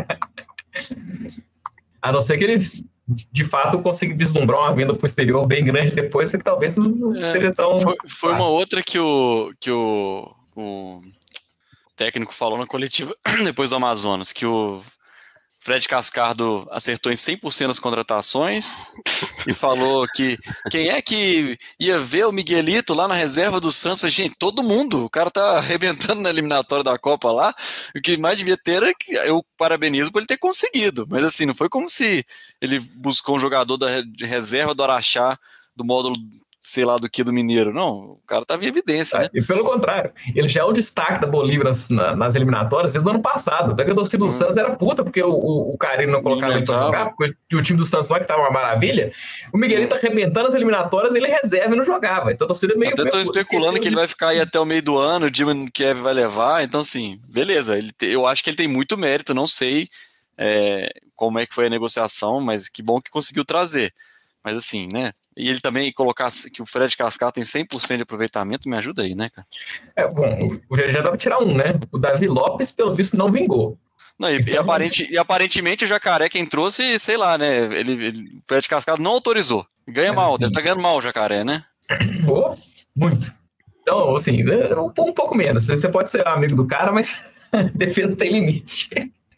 A não ser que ele, de fato, consiga vislumbrar uma venda posterior bem grande depois, que talvez não seria tão. Foi uma outra que o técnico falou na coletiva depois do Amazonas, que o Fred Cascardo acertou em 100% das contratações e falou que quem é que ia ver o Miguelito lá na reserva do Santos? Gente, todo mundo, o cara tá arrebentando na eliminatória da Copa lá, o que mais devia ter é que eu parabenizo por ele ter conseguido, mas assim, não foi como se ele buscou um jogador de reserva do Araxá, do módulo sei lá do que do Mineiro, não, o cara tava em evidência, né? E pelo contrário, ele já é o destaque da Bolívia nas eliminatórias desde o ano passado. A torcida do Santos era puta, porque o Carille não colocava ele pra jogar, porque o time do Santos lá que tava uma maravilha, o Miguelito tá arrebentando as eliminatórias, ele reserva e não jogava, então a torcida é meio... Eu tô especulando que ele vai ficar aí até o meio do ano, o Dinamo Kiev vai levar, então assim, beleza, eu acho que ele tem muito mérito, não sei como é que foi a negociação, mas que bom que conseguiu trazer, mas assim, né? E ele também colocar que o Fred Cascar tem 100% de aproveitamento, me ajuda aí, né, cara? Bom, já dá pra tirar um, né? O Davi Lopes, pelo visto, não vingou. Não, e aparentemente o Jacaré quem trouxe, sei lá, né? O Fred Cascar não autorizou. Ganha mal, deve estar ganhando mal o Jacaré, né? Muito. Então, assim, um pouco menos. Você pode ser amigo do cara, mas defesa tem limite.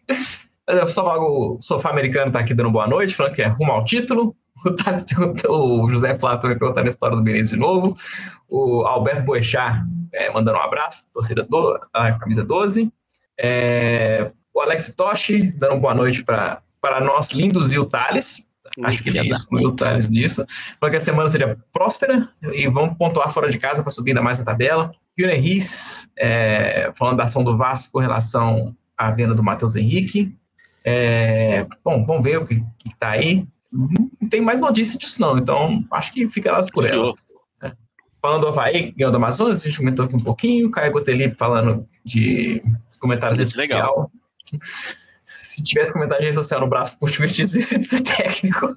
O Sofá Americano tá aqui dando boa noite, falando que é rumo ao título. O José Flávio também perguntando a história do Benítez de novo. O Alberto Boechat mandando um abraço, torcida camisa 12. O Alex Toshi dando uma boa noite para nós lindos e o Thales. Acho que ele excluiu o Thales disso. Falando que a semana seria próspera e vamos pontuar fora de casa para subir ainda mais na tabela. E o Henrique falando da ação do Vasco com relação à venda do Matheus Henrique. Bom, vamos ver o que está aí. Não tem mais notícia disso, não. Então, acho que fica elas por elas. Falando do Avaí, ganhou do Amazonas, a gente comentou aqui um pouquinho. Caio Gotelipe falando de comentários de rede social. Se tivesse comentário de rede social no braço, por te de ser técnico.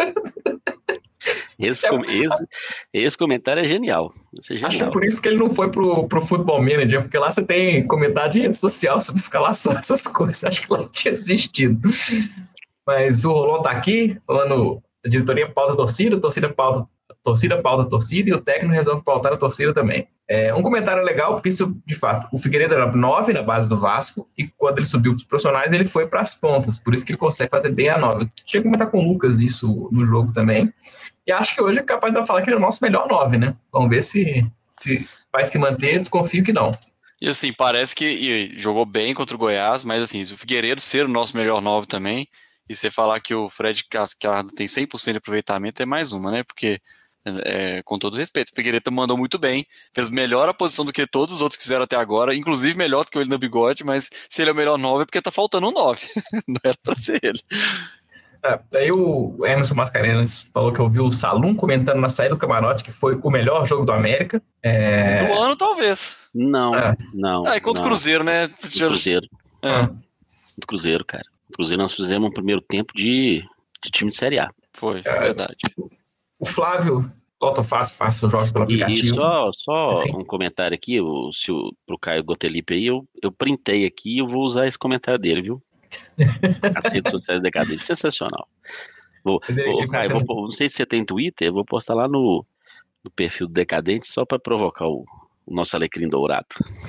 Esse comentário é genial. Acho que é por isso que ele não foi pro Football Manager, porque lá você tem comentário de rede social sobre escalação, essas coisas. Acho que lá tinha existido. Mas o Rolon tá aqui, falando a diretoria pauta a torcida pauta a torcida, e o técnico resolve pautar a torcida também. Um comentário legal, porque isso, de fato, o Figueiredo era 9 na base do Vasco, e quando ele subiu para os profissionais, ele foi para as pontas, por isso que ele consegue fazer bem a 9. Tinha que comentar com o Lucas isso no jogo também, e acho que hoje é capaz de falar que ele é o nosso melhor 9, né? Vamos ver se vai se manter, desconfio que não. E assim, parece que jogou bem contra o Goiás, mas assim, se o Figueiredo ser o nosso melhor 9 também, e você falar que o Fred Cascardo tem 100% de aproveitamento é mais uma, né? Porque, com todo respeito, o Figueiredo mandou muito bem, fez melhor a posição do que todos os outros que fizeram até agora, inclusive melhor do que ele no Bigode, mas se ele é o melhor 9 é porque tá faltando um 9. Não era pra ser ele. Aí o Emerson Mascarenhas falou que ouviu o Salum comentando na saída do camarote que foi o melhor jogo do América. Do ano, talvez. Não. Contra o Cruzeiro, né? Cruzeiro. Do Cruzeiro, cara. Inclusive, nós fizemos um primeiro tempo de time de Série A. Foi, verdade. O Flávio, Lotofácil, faça os jogos pelo aplicativo. E só um comentário aqui, pro Caio Gotelipe aí, eu printei aqui e eu vou usar esse comentário dele, viu? As redes sociais decadentes, sensacional. Caio, não sei se você tem Twitter, eu vou postar lá no perfil do Decadente só para provocar o nosso alecrim dourado.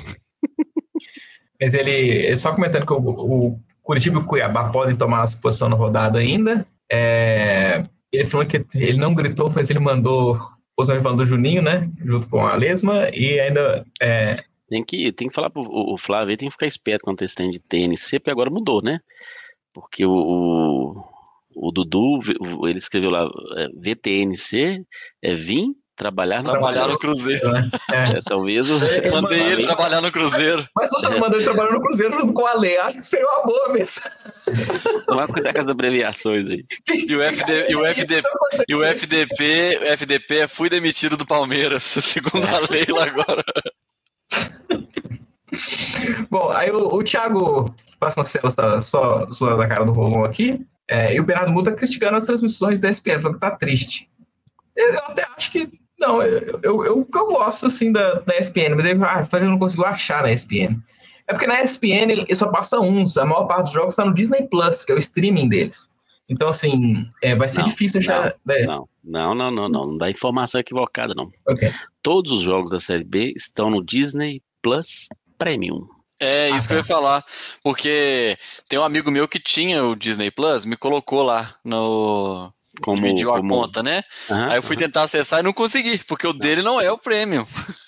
Mas ele só comentando que o Curitiba e o Cuiabá podem tomar a sua posição na rodada ainda. Ele falou que ele não gritou, mas ele mandou Possivelmente falando do Juninho, né? Junto com a Lesma, e ainda... Tem que falar pro o Flávio aí, tem que ficar esperto quando esse tem de TNC, porque agora mudou, né? Porque o Dudu, ele escreveu lá, VTNC, vim trabalhar no Cruzeiro. Talvez mandei ele trabalhar no Cruzeiro. Mas se você não mandou ele trabalhar no Cruzeiro junto com a Ale, acho que seria uma boa mesmo. Vai cuidar com as abreviações aí. E o FDP fui demitido do Palmeiras, segundo a Leila agora. Bom, aí o Thiago Vasconcelos tá só zoando a cara do Rolon aqui, e o Bernardo Muta criticando as transmissões da ESPN, falando que tá triste. Eu até acho que, não, eu gosto, assim, da ESPN, mas eu não consigo achar na ESPN. É porque na ESPN ele só passa uns, a maior parte dos jogos tá no Disney Plus, que é o streaming deles. Então, assim, vai ser difícil achar... Não dá informação equivocada, não. Okay. Todos os jogos da Série B estão no Disney Plus Premium. É isso que eu ia falar, porque tem um amigo meu que tinha o Disney Plus, me colocou lá no... dividiu a conta, né? Aí eu fui tentar acessar e não consegui, porque o dele não é o Premium.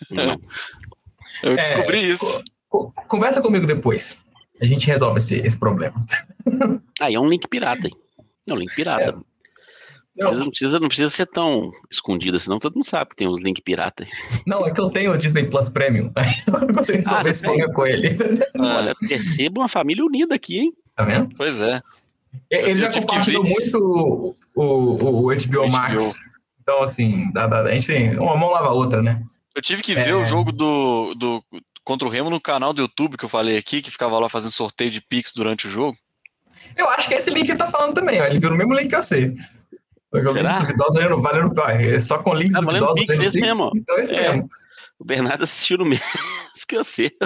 Eu descobri isso. Conversa comigo depois. A gente resolve esse problema. É um link pirata. É um link pirata. Não precisa ser tão escondido assim, não. Todo mundo sabe que tem uns links pirata. Não, é que eu tenho o Disney Plus Premium. Eu não consigo resolver esse problema com ele. Olha, perceba uma família unida aqui, hein? Tá vendo? Pois é. Ele já compartilhou muito o HBO Max. Então, assim, a gente tem uma mão lava a outra, né? Eu tive que ver o jogo do contra o Remo no canal do YouTube que eu falei aqui, que ficava lá fazendo sorteio de Pix durante o jogo. Eu acho que é esse link que ele tá falando também, ó. Ele viu no mesmo link que eu sei. Será? Valendo só com links duvidosos. Pix, esse mesmo. Então, esse mesmo. O Bernardo assistiu no mesmo que eu sei.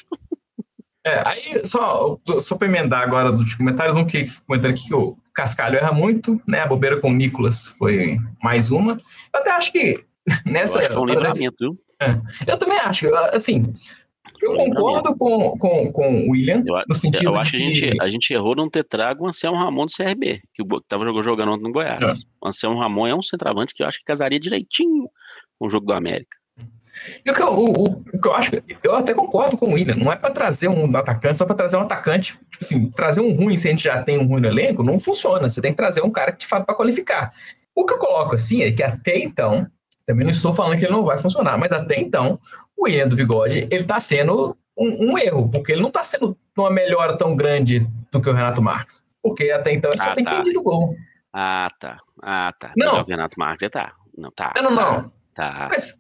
Aí, só para emendar agora dos comentários, um que comentando aqui que o Cascalho erra muito, né? A bobeira com o Nicolas foi mais uma. Eu até acho que nessa... É um livramento, viu? Eu também acho. Assim, eu concordo com o William, no sentido eu acho que... a gente errou não ter trago o Anselmo Ramon do CRB, que estava jogando ontem no Goiás. O Anselmo Ramon é um centroavante que eu acho que casaria direitinho com o jogo do América. E o que eu acho, eu até concordo com o William, não é para trazer um atacante, só para trazer um atacante, tipo assim, trazer um ruim se a gente já tem um ruim no elenco, não funciona, você tem que trazer um cara que de fato para qualificar. O que eu coloco assim é que até então, também não estou falando que ele não vai funcionar, mas até então, o William do Bigode, ele está sendo um erro, porque ele não está sendo uma melhora tão grande do que o Renato Marques, porque até então ele só tem perdido gol. Tá. Não. O Renato Marques tá. Não. Mas...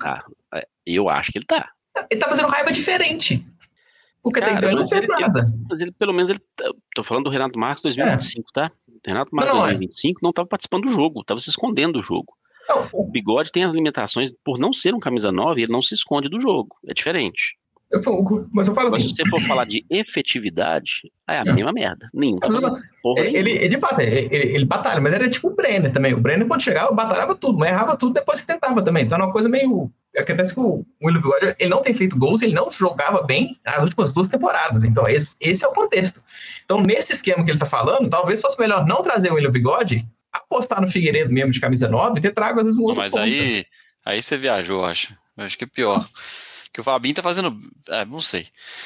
Eu acho que ele tá. Ele tá fazendo raiva diferente. Porque até então ele não fez nada. Mas ele, pelo menos, tô falando do Renato Marques 2025, tá? Renato Marques 2025 não tava participando do jogo, tava se escondendo do jogo. Não. O Bigode tem as limitações, por não ser um camisa 9, ele não se esconde do jogo. É diferente. Mas eu falo assim... Se você for falar de efetividade, é a mesma merda. Nenhum. Ele, de fato, ele batalha, mas era tipo o Brenner também. O Brenner, quando chegava, batalhava tudo, mas errava tudo depois que tentava também. Então é uma coisa meio... Acontece que o William Bigode, ele não tem feito gols, ele não jogava bem as últimas 2 temporadas. Então esse é o contexto. Então nesse esquema que ele tá falando, talvez fosse melhor não trazer o William Bigode, apostar no Figueiredo mesmo de camisa 9 e ter trago às vezes um outro Mas aí você viajou, eu acho. Eu acho que é pior. Que o Fabinho tá fazendo... não sei.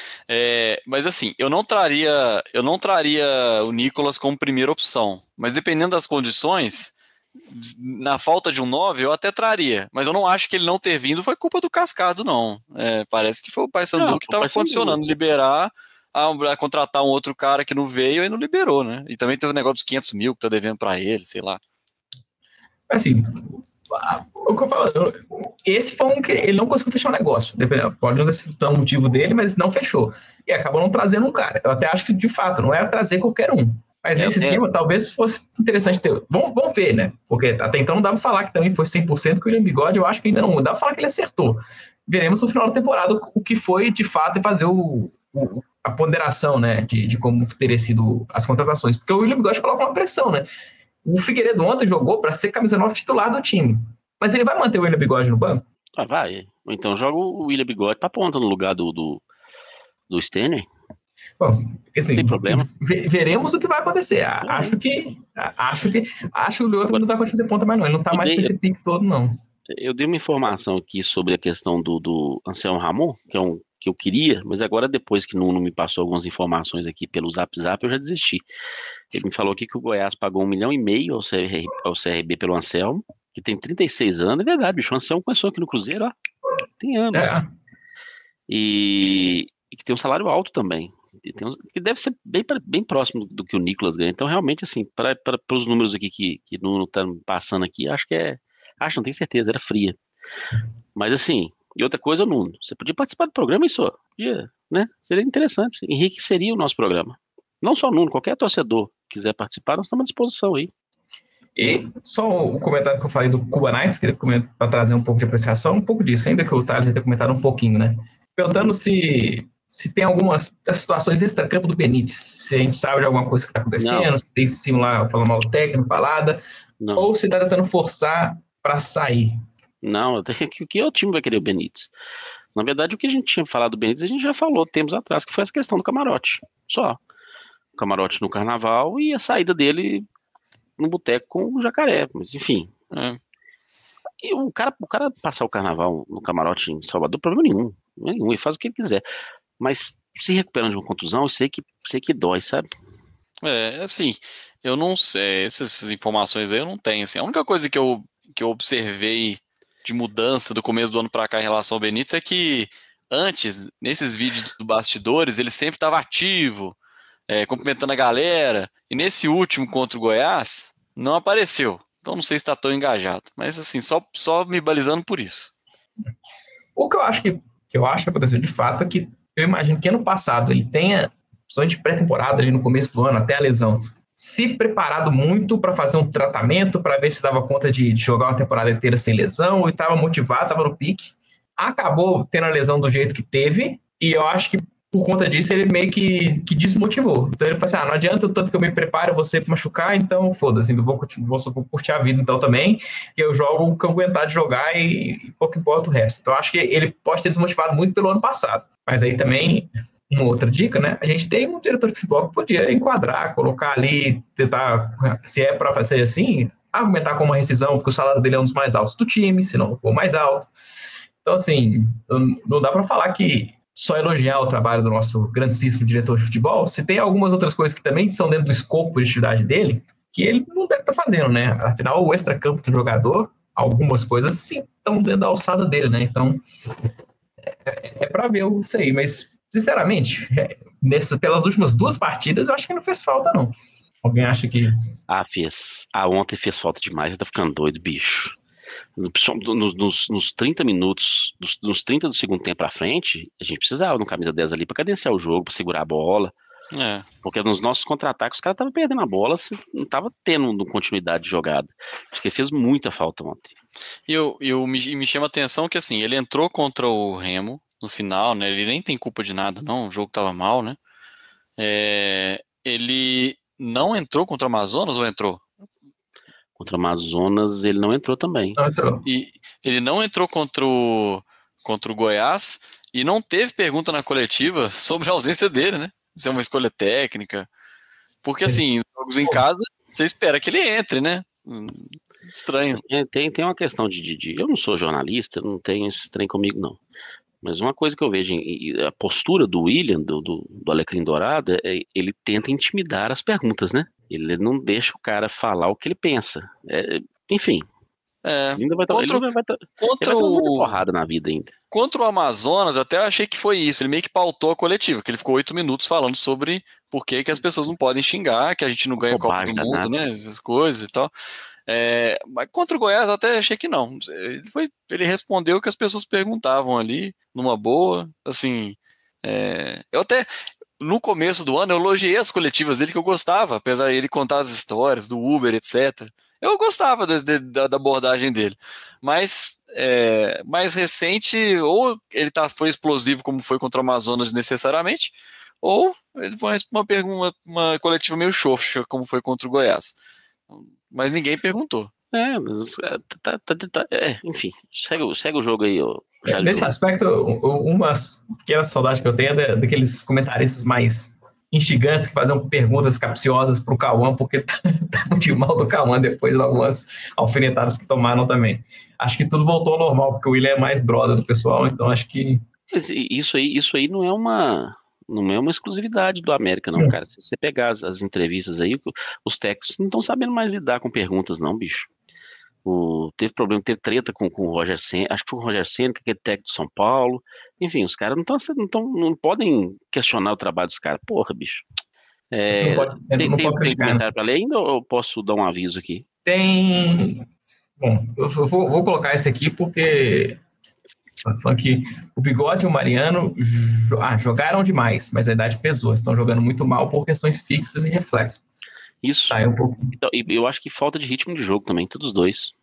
Mas assim, eu não traria o Nicolas como primeira opção. Mas dependendo das condições, na falta de um 9, eu até traria. Mas eu não acho que ele não ter vindo foi culpa do Cascado, não. Parece que foi o Paysandu que estava condicionando liberar a contratar um outro cara que não veio e não liberou, né? E também teve o negócio dos 500 mil que tá devendo para ele, sei lá. Assim... O que eu falo, esse foi um que ele não conseguiu fechar o negócio. Pode não ter sido o motivo dele, mas não fechou. E acabou não trazendo um cara. Eu até acho que, de fato, não era trazer qualquer um. Mas nesse esquema, talvez fosse interessante ter. Vamos ver, né? Porque até então não dava pra falar que também foi 100% que o William Bigode, eu acho que ainda não dá pra falar que ele acertou. Veremos no final da temporada o que foi, de fato, e fazer a ponderação, né? De como teria sido as contratações. Porque o William Bigode coloca uma pressão, né? O Figueiredo ontem jogou para ser camisa 9 titular do time. Mas ele vai manter o William Bigode no banco? Vai. Ou então joga o William Bigode pra ponta no lugar do Stenner. Bom, assim, não tem problema. Veremos o que vai acontecer. Acho que o Leandro não tá conseguindo fazer ponta mais não. Ele não tá mais com esse pique todo, não. Eu dei uma informação aqui sobre a questão do Anselmo Ramon, que eu queria, mas agora depois que Nuno me passou algumas informações aqui pelo Zap, eu já desisti. Ele me falou aqui que o Goiás pagou 1,5 milhão ao CRB pelo Anselmo, que tem 36 anos. É verdade, bicho, o Anselmo começou aqui no Cruzeiro, ó, tem anos. E que tem um salário alto também. Que deve ser bem próximo do que o Nicolas ganha. Então, realmente, assim, para os números aqui que o Nuno tá passando aqui, não tenho certeza, era fria. Mas, assim, e outra coisa, Nuno, você podia participar do programa, isso, podia, né? Seria interessante, enriqueceria o nosso programa. Não só o Nuno, qualquer torcedor que quiser participar, nós estamos à disposição aí. E só o comentário que eu falei do Cuba Knights, queria comentar para trazer um pouco de apreciação, um pouco disso, ainda que o Thales já tenha comentado um pouquinho, né? Perguntando se tem algumas situações extra-campo do Benítez, se a gente sabe de alguma coisa que está acontecendo, Não. se tem sim lá falando mal do técnico, balada, Não. ou se está tentando forçar para sair. Não, o que o time vai querer o Benítez? Na verdade, o que a gente tinha falado do Benítez, a gente já falou tempos atrás, que foi essa questão do camarote. Só. O camarote no carnaval e a saída dele no boteco com o Jacaré. Mas, enfim. E o cara passar o carnaval no camarote em Salvador, problema nenhum. Ele faz o que ele quiser. Mas se recuperando de uma contusão, eu sei que dói, sabe? Assim, eu não sei, essas informações aí eu não tenho, assim. A única coisa que eu observei de mudança do começo do ano pra cá em relação ao Benítez é que antes, nesses vídeos dos bastidores, ele sempre estava ativo, cumprimentando a galera, e nesse último contra o Goiás, não apareceu. Então não sei se está tão engajado, mas assim, só me balizando por isso. O que eu acho que aconteceu de fato é que eu imagino que ano passado ele tenha, principalmente pré-temporada ali no começo do ano, até a lesão, se preparado muito para fazer um tratamento, para ver se dava conta de jogar uma temporada inteira sem lesão, e estava motivado, estava no pique. Acabou tendo a lesão do jeito que teve, e eu acho que por conta disso ele meio que desmotivou. Então ele falou assim, não adianta o tanto que eu me preparo, eu vou sempre machucar, então foda-se, eu vou curtir a vida então também, e eu jogo o que eu aguentar de jogar e pouco importa o resto. Então eu acho que ele pode ter desmotivado muito pelo ano passado. Mas aí também, uma outra dica, né? A gente tem um diretor de futebol que podia enquadrar, colocar ali, tentar, se é para fazer assim, argumentar com uma rescisão, porque o salário dele é um dos mais altos do time, se não for mais alto. Então, assim, não dá para falar que só elogiar o trabalho do nosso grandíssimo diretor de futebol, se tem algumas outras coisas que também são dentro do escopo de atividade dele, que ele não deve estar fazendo, né? Afinal, o extracampo do jogador, algumas coisas sim estão dentro da alçada dele, né? Então, é para ver isso aí, mas, sinceramente, pelas últimas 2 partidas, eu acho que não fez falta, não. Alguém acha que... fez. Ontem fez falta demais, tá ficando doido, bicho. Nos 30 minutos, nos 30 do segundo tempo pra frente, a gente precisava de um camisa 10 ali pra cadenciar o jogo, pra segurar a bola. Porque nos nossos contra-ataques os caras estavam perdendo a bola, não tava tendo continuidade de jogada. Acho que ele fez muita falta ontem. Me chama a atenção que assim, ele entrou contra o Remo no final, né? Ele nem tem culpa de nada, não. O jogo tava mal, né? Ele não entrou contra o Amazonas ou entrou? Contra o Amazonas ele não entrou também. Não entrou. E ele não entrou contra o Goiás e não teve pergunta na coletiva sobre a ausência dele, né? Isso é uma escolha técnica. Porque assim, jogos em casa, você espera que ele entre, né? Estranho. Tem uma questão eu não sou jornalista, não tenho esse trem comigo, não. Mas uma coisa que eu vejo, a postura do William, do Alecrim Dourado, ele tenta intimidar as perguntas, né? Ele não deixa o cara falar o que ele pensa. Enfim. Ele ainda vai ter muita porrada na vida ainda. Contra o Amazonas, até achei que foi isso. Ele meio que pautou a coletiva, que ele ficou 8 minutos falando sobre por que as pessoas não podem xingar, que a gente não ganha Copa do Mundo, né? Essas coisas e tal. Mas contra o Goiás eu até achei que não. Ele respondeu o que as pessoas perguntavam ali, numa boa. Assim, eu até no começo do ano eu elogiei as coletivas dele, que eu gostava, apesar de ele contar as histórias do Uber, etc. Eu gostava da abordagem dele. Mas mais recente, ou ele foi explosivo como foi contra o Amazonas necessariamente, ou ele foi uma coletiva meio xoxa como foi contra o Goiás. Mas ninguém perguntou. Enfim, segue o jogo aí. Nesse aspecto, uma pequena saudade que eu tenho é daqueles comentaristas mais instigantes que faziam perguntas capciosas pro Cauã, porque tá de mal do Cauã depois de algumas alfinetadas que tomaram também. Acho que tudo voltou ao normal, porque o William é mais brother do pessoal, então acho que... Mas isso aí não é uma exclusividade do América, não, cara. Se você pegar as entrevistas aí, os técnicos não estão sabendo mais lidar com perguntas, não, bicho. Teve problema, teve treta com o Roger Ceni, acho que foi o Roger Ceni, que é aquele técnico de São Paulo. Enfim, os caras não podem questionar o trabalho dos caras. Porra, bicho. Tem comentário para ler ainda ou eu posso dar um aviso aqui? Tem. Bom, eu vou colocar esse aqui porque. Falando que o Bigode e o Mariano jogaram demais, mas a idade pesou. Estão jogando muito mal por questões fixas e reflexos. Isso. Tá, um pouco... Então, eu acho que falta de ritmo de jogo também, todos os dois.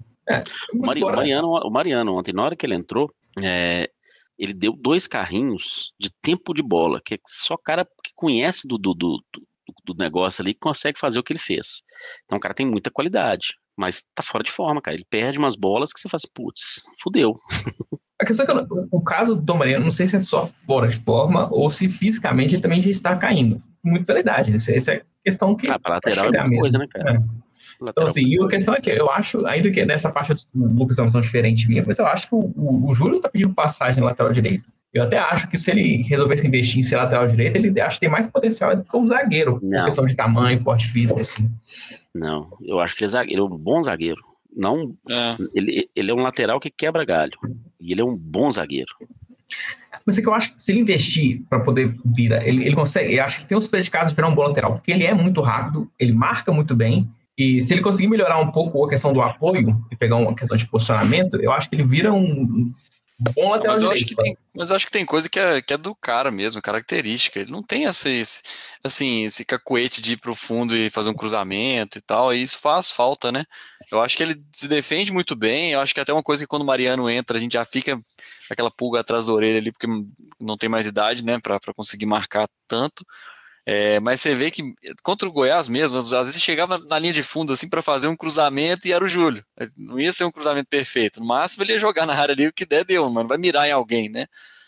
O Mariano, ontem, na hora que ele entrou, ele deu 2 carrinhos de tempo de bola, que é só cara que conhece do negócio ali que consegue fazer o que ele fez. Então o cara tem muita qualidade, mas tá fora de forma, cara. Ele perde umas bolas que você faz, putz, fudeu. A questão é que o caso do Mariano, não sei se é só fora de forma ou se fisicamente ele também já está caindo. Muito pela idade. Essa é a questão que pra lateral é uma coisa, né, cara? Então, assim, e a questão é que eu acho, ainda que nessa parte do Lucas é uma visão diferente minha, mas eu acho que o Júlio tá pedindo passagem na lateral direita. Eu até acho que se ele resolvesse investir em ser lateral direito, ele acho que tem mais potencial do que um zagueiro. Por questão de tamanho, porte físico, assim. Não, eu acho que ele é um bom zagueiro. Não, ele é um lateral que quebra galho. E ele é um bom zagueiro. Mas é que eu acho que se ele investir para poder virar, ele consegue. Eu acho que tem os predicados de virar um bom lateral, porque ele é muito rápido, ele marca muito bem. E se ele conseguir melhorar um pouco a questão do apoio e pegar uma questão de posicionamento, eu acho que ele vira um bom lateral direito. Mas eu acho que tem coisa que é do cara mesmo, característica. Ele não tem esse cacuete de ir pro fundo e fazer um cruzamento e tal, e isso faz falta, né? Eu acho que ele se defende muito bem, eu acho que até uma coisa que quando o Mariano entra, a gente já fica aquela pulga atrás da orelha ali, porque não tem mais idade, né, pra conseguir marcar tanto. Mas você vê que contra o Goiás mesmo, às vezes chegava na linha de fundo assim para fazer um cruzamento e era o Júlio. Não ia ser um cruzamento perfeito. No máximo ele ia jogar na área ali o que der deu, mas não vai mirar em alguém, né?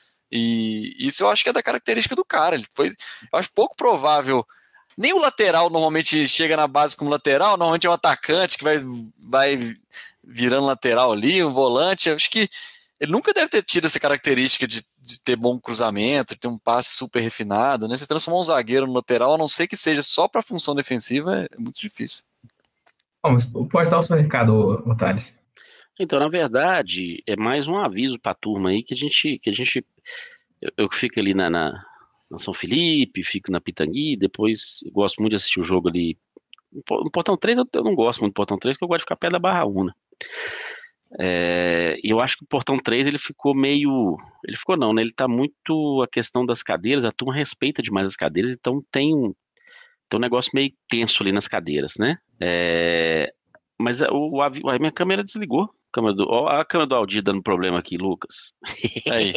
E isso eu acho que é da característica do cara. Eu acho pouco provável. Nem o lateral normalmente chega na base como lateral, normalmente é um atacante que vai virando lateral ali, um volante. Eu acho que ele nunca deve ter tido essa característica de ter bom cruzamento, de ter um passe super refinado, né? Você transformar um zagueiro no lateral, a não ser que seja só para função defensiva, é muito difícil. Mas pode dar o seu recado, Thales. Então, na verdade, é mais um aviso para a turma aí que a gente eu fico ali na São Felipe, fico na Pitangui, depois eu gosto muito de assistir o jogo ali. No Portão 3 eu não gosto muito do Portão 3, porque eu gosto de ficar perto da Barra Una. E eu acho que o Portão 3 ele ficou meio. Ele ficou não, né? Ele tá muito a questão das cadeiras, a turma respeita demais as cadeiras, então tem um negócio meio tenso ali nas cadeiras, né? Mas a minha câmera desligou. A câmera do Aldir dando problema aqui, Lucas. Aí.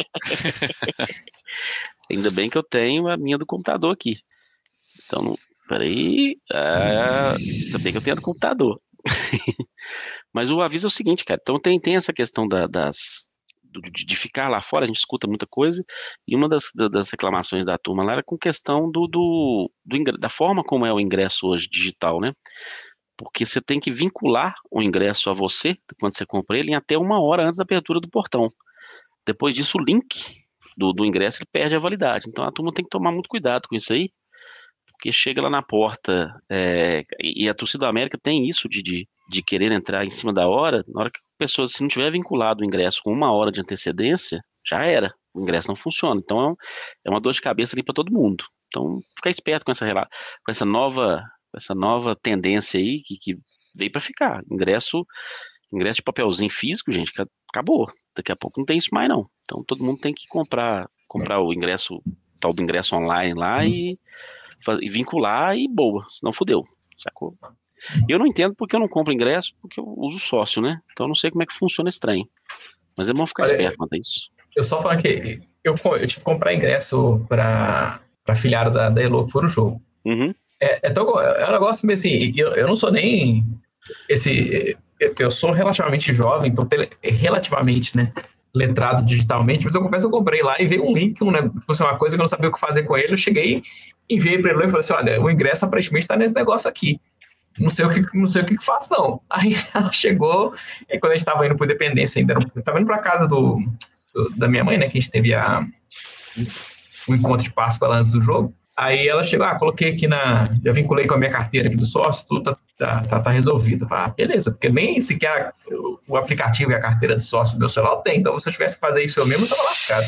Ainda bem que eu tenho a minha do computador aqui. Então, peraí. Ainda bem que eu tenho a do computador. Mas o aviso é o seguinte, cara. Então tem essa questão de ficar lá fora, a gente escuta muita coisa, e uma das reclamações da turma lá era com questão da forma como é o ingresso hoje digital, né? Porque você tem que vincular o ingresso a você, quando você compra ele, em até 1 hora antes da abertura do portão. Depois disso, o link do ingresso ele perde a validade. Então a turma tem que tomar muito cuidado com isso aí, porque chega lá na porta, e a torcida da América tem isso de querer entrar em cima da hora, na hora que a pessoa, se não tiver vinculado o ingresso com 1 hora de antecedência, já era, o ingresso não funciona. Então é uma dor de cabeça ali para todo mundo. Então fica esperto com essa nova tendência aí que veio para ficar. Ingresso de papelzinho físico, gente, acabou. Daqui a pouco não tem isso mais não. Então todo mundo tem que comprar o ingresso, tal do ingresso online lá e vincular e boa, senão fudeu, sacou? Eu não entendo porque eu não compro ingresso, porque eu uso sócio, né? Então eu não sei como é que funciona esse trem. Mas é bom ficar esperto quanto a isso. Eu só falo que eu tive que comprar ingresso pra filhada da Elo, que foi no jogo. Uhum. É um negócio meio assim, eu não sou nem eu sou relativamente jovem, então relativamente, né, letrado digitalmente, mas eu confesso que eu comprei lá e veio um link, uma coisa que eu não sabia o que fazer com ele, eu cheguei Enviei para ele e falei assim, olha, o ingresso aparentemente está nesse negócio aqui. Não sei o que faço, não. Aí ela chegou, e quando a gente estava indo para Independência, ainda estava indo para casa da minha mãe, né, que a gente teve o encontro de Páscoa lá antes do jogo. Aí ela chegou, coloquei aqui já vinculei com a minha carteira aqui do sócio, tudo tá resolvido. Falei, beleza, porque nem sequer o aplicativo e a carteira de sócio do meu celular tem, então se eu tivesse que fazer isso eu mesmo, eu tava lascado.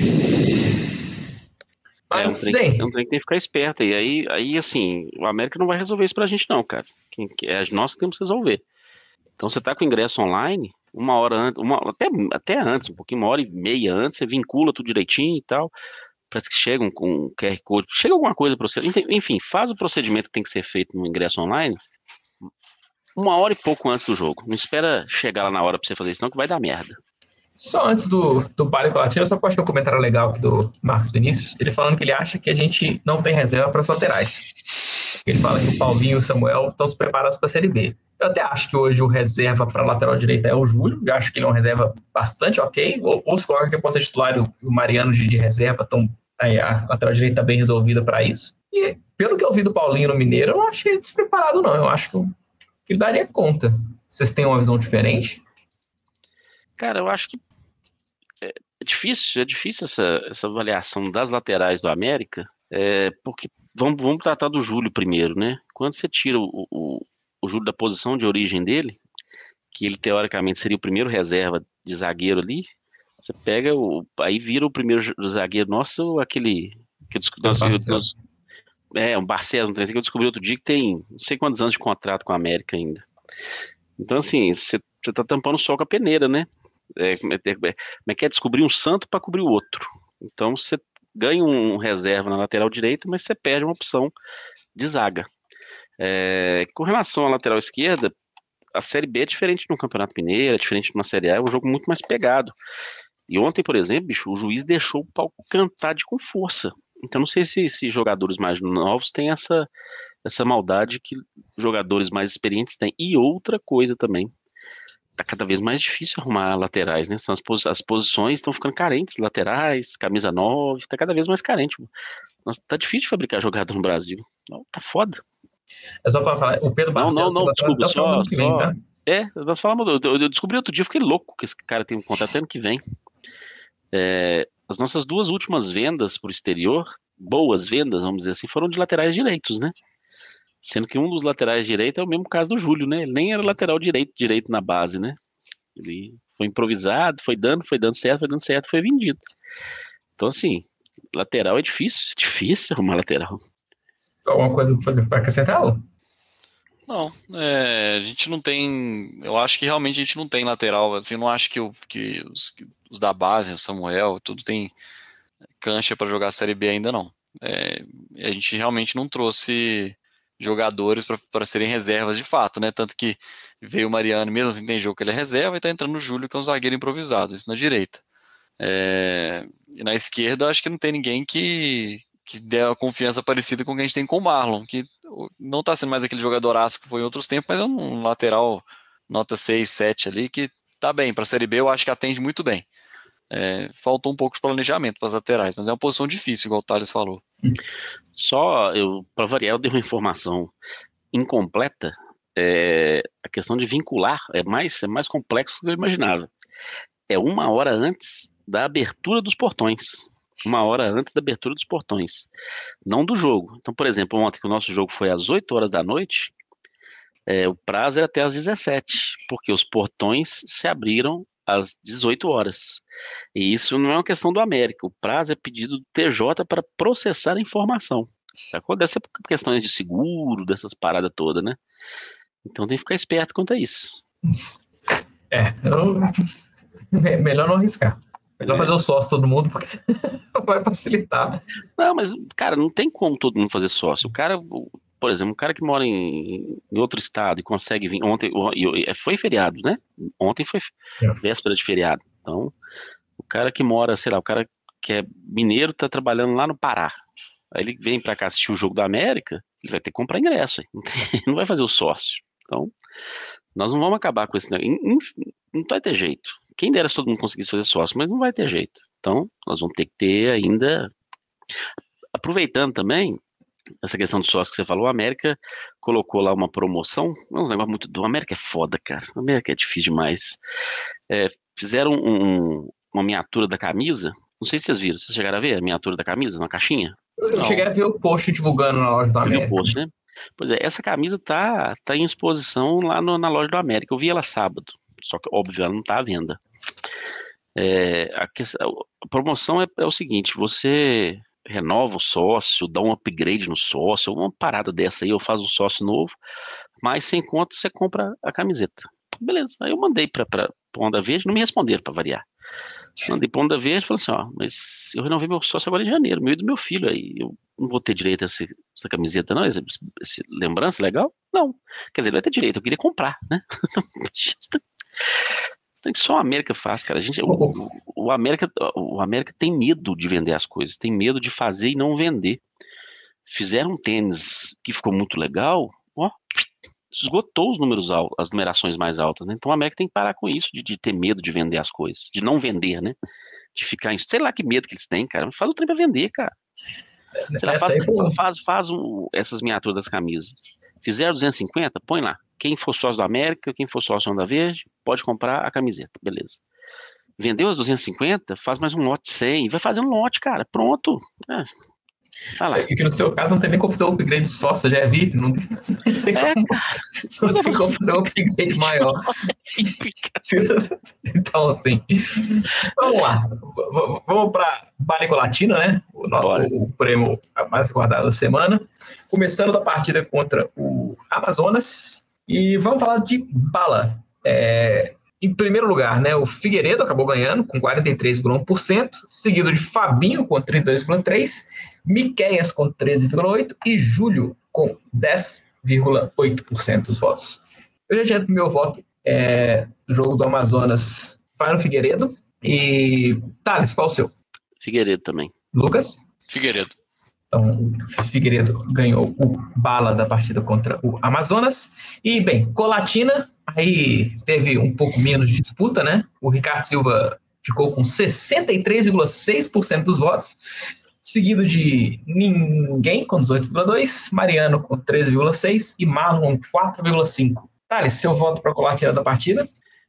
Mas, é um trem que tem que ficar esperto. E aí, assim, o América não vai resolver isso pra gente, não, cara. Nós que temos que resolver. Então, você tá com o ingresso online, uma hora antes, até antes, um pouquinho, 1h30 antes, você vincula tudo direitinho e tal. Parece que chega com um QR Code, chega alguma coisa para você. Enfim, faz o procedimento que tem que ser feito no ingresso online 1 hora e pouco antes do jogo. Não espera chegar lá na hora para você fazer isso, não, que vai dar merda. Só antes do Bálico Latino, eu só posso ter um comentário legal aqui do Marcos Vinícius, ele falando que ele acha que a gente não tem reserva para os laterais. Ele fala que o Paulinho e o Samuel estão se preparados para a Série B. Eu até acho que hoje o reserva para a lateral direita é o Júlio, eu acho que ele é uma reserva bastante ok, ou se coloca que pode ser titular e o Mariano de reserva, aí a lateral direita está bem resolvida para isso. E pelo que eu vi do Paulinho no Mineiro, eu não achei ele despreparado, não. Eu acho que ele daria conta. Vocês têm uma visão diferente? Cara, eu acho que é difícil essa avaliação das laterais do América, porque vamos tratar do Júlio primeiro, né? Quando você tira o Júlio da posição de origem dele, que ele teoricamente seria o primeiro reserva de zagueiro ali, você pega, aí vira o primeiro zagueiro nosso, um Barcelos, um trem que eu descobri outro dia que tem não sei quantos anos de contrato com a América ainda. Então, assim, você tá tampando o sol com a peneira, né? Como é que é descobrir um santo para cobrir o outro? Então, você ganha um reserva na lateral direita, mas você perde uma opção de zaga. Com relação à lateral esquerda, a Série B é diferente no Campeonato Mineiro, é diferente de uma Série A, é um jogo muito mais pegado. E ontem, por exemplo, bicho, o juiz deixou o pau cantar com força. Então, não sei se jogadores mais novos têm essa maldade que jogadores mais experientes têm. E outra coisa também, tá cada vez mais difícil arrumar laterais, né? As posições estão ficando carentes, laterais, camisa 9, tá cada vez mais carente. Nossa, tá difícil de fabricar jogador no Brasil. Tá foda. É só pra falar, o Pedro Barcelos desculpa, tá falando que vem, tá? Nós falamos, eu descobri outro dia, eu fiquei louco que esse cara tem um contrato até ano que vem. As nossas 2 últimas vendas pro exterior, boas vendas, vamos dizer assim, foram de laterais direitos, né? Sendo que um dos laterais direitos é o mesmo caso do Júlio, né? Ele nem era lateral direito na base, né? Ele foi improvisado, foi dando certo, foi vendido. Então, assim, lateral é difícil arrumar lateral. Alguma coisa para acrescentar? Não, a gente não tem. Eu acho que realmente a gente não tem lateral. Assim, eu não acho que os da base, o Samuel, tudo tem cancha para jogar a Série B ainda não. A gente realmente não trouxe jogadores para serem reservas de fato, né? Tanto que veio o Mariano, mesmo assim tem jogo que ele é reserva, e tá entrando o Júlio, que é um zagueiro improvisado, isso na direita. E na esquerda, acho que não tem ninguém que dê uma confiança parecida com o que a gente tem com o Marlon, que não tá sendo mais aquele jogadoraço que foi em outros tempos, mas é um lateral nota 6, 7 ali, que tá bem. Pra Série B, eu acho que atende muito bem. Faltou um pouco de planejamento para as laterais, mas é uma posição difícil, igual o Thales falou. Para variar, eu dei uma informação incompleta. A questão de vincular é mais complexo do que eu imaginava. 1 hora antes da abertura dos portões. 1 hora antes da abertura dos portões. Não do jogo. Então, por exemplo, ontem que o nosso jogo foi às 8 horas da noite, o prazo era até às 17, porque os portões se abriram às 18 horas. E isso não é uma questão do América. O prazo é pedido do TJ para processar a informação. Acontece por questões de seguro, dessas paradas todas, né? Então tem que ficar esperto quanto a isso. Melhor não arriscar. Melhor fazer o sócio todo mundo, porque vai facilitar. Não, mas, cara, não tem como todo mundo fazer sócio. O cara, por exemplo, um cara que mora em outro estado e consegue vir. Ontem foi feriado, né? Ontem foi véspera de feriado. Então, o cara que mora, sei lá, o cara que é mineiro tá trabalhando lá no Pará. Aí ele vem pra cá assistir o jogo da América, ele vai ter que comprar ingresso. Não vai fazer o sócio. Então, nós não vamos acabar com esse negócio. Não vai ter jeito. Quem dera se todo mundo conseguisse fazer sócio, mas não vai ter jeito. Então, nós vamos ter que ter ainda. Aproveitando também, essa questão do sócio que você falou, a América colocou lá uma promoção, um negócio muito do América é foda, cara. A América é difícil demais. Fizeram uma miniatura da camisa. Não sei se vocês viram. Vocês chegaram a ver a miniatura da camisa na caixinha? Eu cheguei a ver o post divulgando na loja do Você viu América. o post, né? Pois é, essa camisa tá em exposição lá na loja do América. Eu vi ela sábado, só que, óbvio, ela não tá à venda. A promoção é o seguinte: você renova o sócio, dá um upgrade no sócio, uma parada dessa aí, eu faço um sócio novo, mas sem conta você compra a camiseta. Beleza, aí eu mandei pra Onda Verde, não me responderam pra variar. Mandei pra Onda Verde e falei assim, ó, mas eu renovei meu sócio agora em janeiro, meio do meu filho, aí eu não vou ter direito a essa camiseta não, essa lembrança legal? Não, quer dizer, não vai ter direito, eu queria comprar, né? Tem que só a América faz, cara. O América tem medo de vender as coisas, tem medo de fazer e não vender. Fizeram um tênis que ficou muito legal, ó, esgotou os números altos, as numerações mais altas, né? Então a América tem que parar com isso, de ter medo de vender as coisas, de não vender, né? De ficar em, sei lá que medo que eles têm, cara. Faz o trem pra vender, cara. Sei lá, faz essas miniaturas das camisas. Fizeram 250, põe lá. Quem for sócio da América, quem for sócio da Onda Verde, pode comprar a camiseta, beleza. Vendeu as 250, faz mais um lote 100, vai fazer um lote, cara, pronto. Tá lá. E que no seu caso não tem nem como fazer um upgrade de sócio, já é VIP, não tem como fazer um upgrade maior. Então, assim, vamos lá. Vamos para América Latina, né? O prêmio mais guardado da semana. Começando da partida contra o Amazonas. E vamos falar de bala. Em primeiro lugar, né, o Figueiredo acabou ganhando com 43,1%, seguido de Fabinho com 32,3%, Miqueias com 13,8% e Júlio com 10,8% dos votos. Eu já adianto que meu voto do jogo do Amazonas vai no Figueiredo. E Thales, qual o seu? Figueiredo também. Lucas? Figueiredo. Então, o Figueiredo ganhou o bala da partida contra o Amazonas. E, bem, Colatina, aí teve um pouco menos de disputa, né? O Ricardo Silva ficou com 63,6% dos votos, seguido de Ninguém com 18,2%, Mariano com 13,6% e Marlon com 4,5%. Thales, seu voto para Colatina da partida?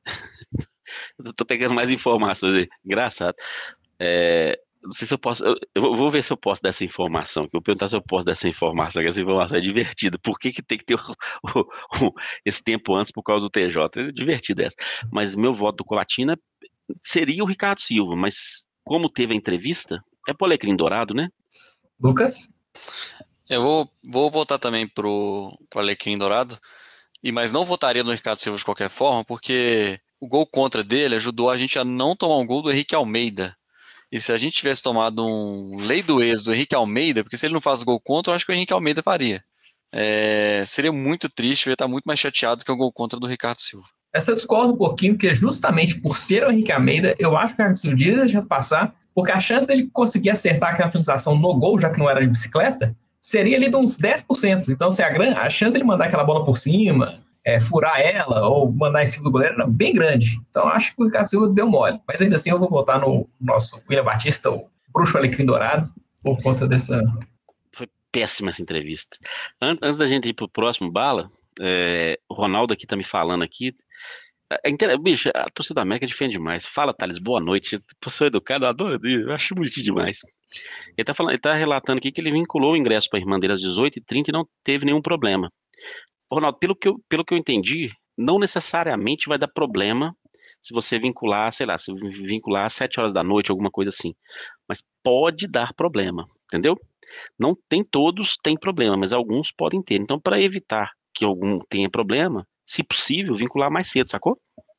Eu tô pegando mais informações aí. Engraçado. Não sei se eu posso. Eu vou ver se eu posso dessa informação. Eu vou perguntar se eu posso dessa informação, que essa informação é divertida. Por que tem que ter esse tempo antes por causa do TJ? É divertida essa. Mas meu voto do Colatina seria o Ricardo Silva, mas como teve a entrevista, é pro Alecrim Dourado, né? Lucas? Eu vou votar também pro Alecrim Dourado, mas não votaria no Ricardo Silva de qualquer forma, porque o gol contra dele ajudou a gente a não tomar um gol do Henrique Almeida. E se a gente tivesse tomado um lei do ex do Henrique Almeida, porque se ele não faz gol contra, eu acho que o Henrique Almeida faria. Seria muito triste, eu ia estar muito mais chateado que o gol contra do Ricardo Silva. Essa eu discordo um pouquinho, porque justamente por ser o Henrique Almeida, eu acho que o Ricardo Silva devia deixar passar, porque a chance dele conseguir acertar aquela finalização no gol, já que não era de bicicleta, seria ali de uns 10%. Então, a chance dele mandar aquela bola por cima, furar ela ou mandar em cima do goleiro era bem grande. Então, acho que o Ricardo Silva deu mole. Mas ainda assim, eu vou votar no nosso William Batista, o bruxo Alecrim Dourado, por conta dessa... Foi péssima essa entrevista. Antes da gente ir pro próximo bala, o Ronaldo aqui tá me falando aqui. Bicho, a torcida da América defende demais. Fala, Thales, boa noite. Eu sou educado, eu adoro, eu acho bonitinho demais. Ele tá relatando aqui que ele vinculou o ingresso para a irmã dele às 18h30 e não teve nenhum problema. Ronaldo, pelo que eu entendi, não necessariamente vai dar problema se você vincular, sei lá, se vincular às 7 horas da noite, alguma coisa assim. Mas pode dar problema, entendeu? Não tem todos, tem problema, mas alguns podem ter. Então, para evitar que algum tenha problema, se possível, vincular mais cedo, sacou?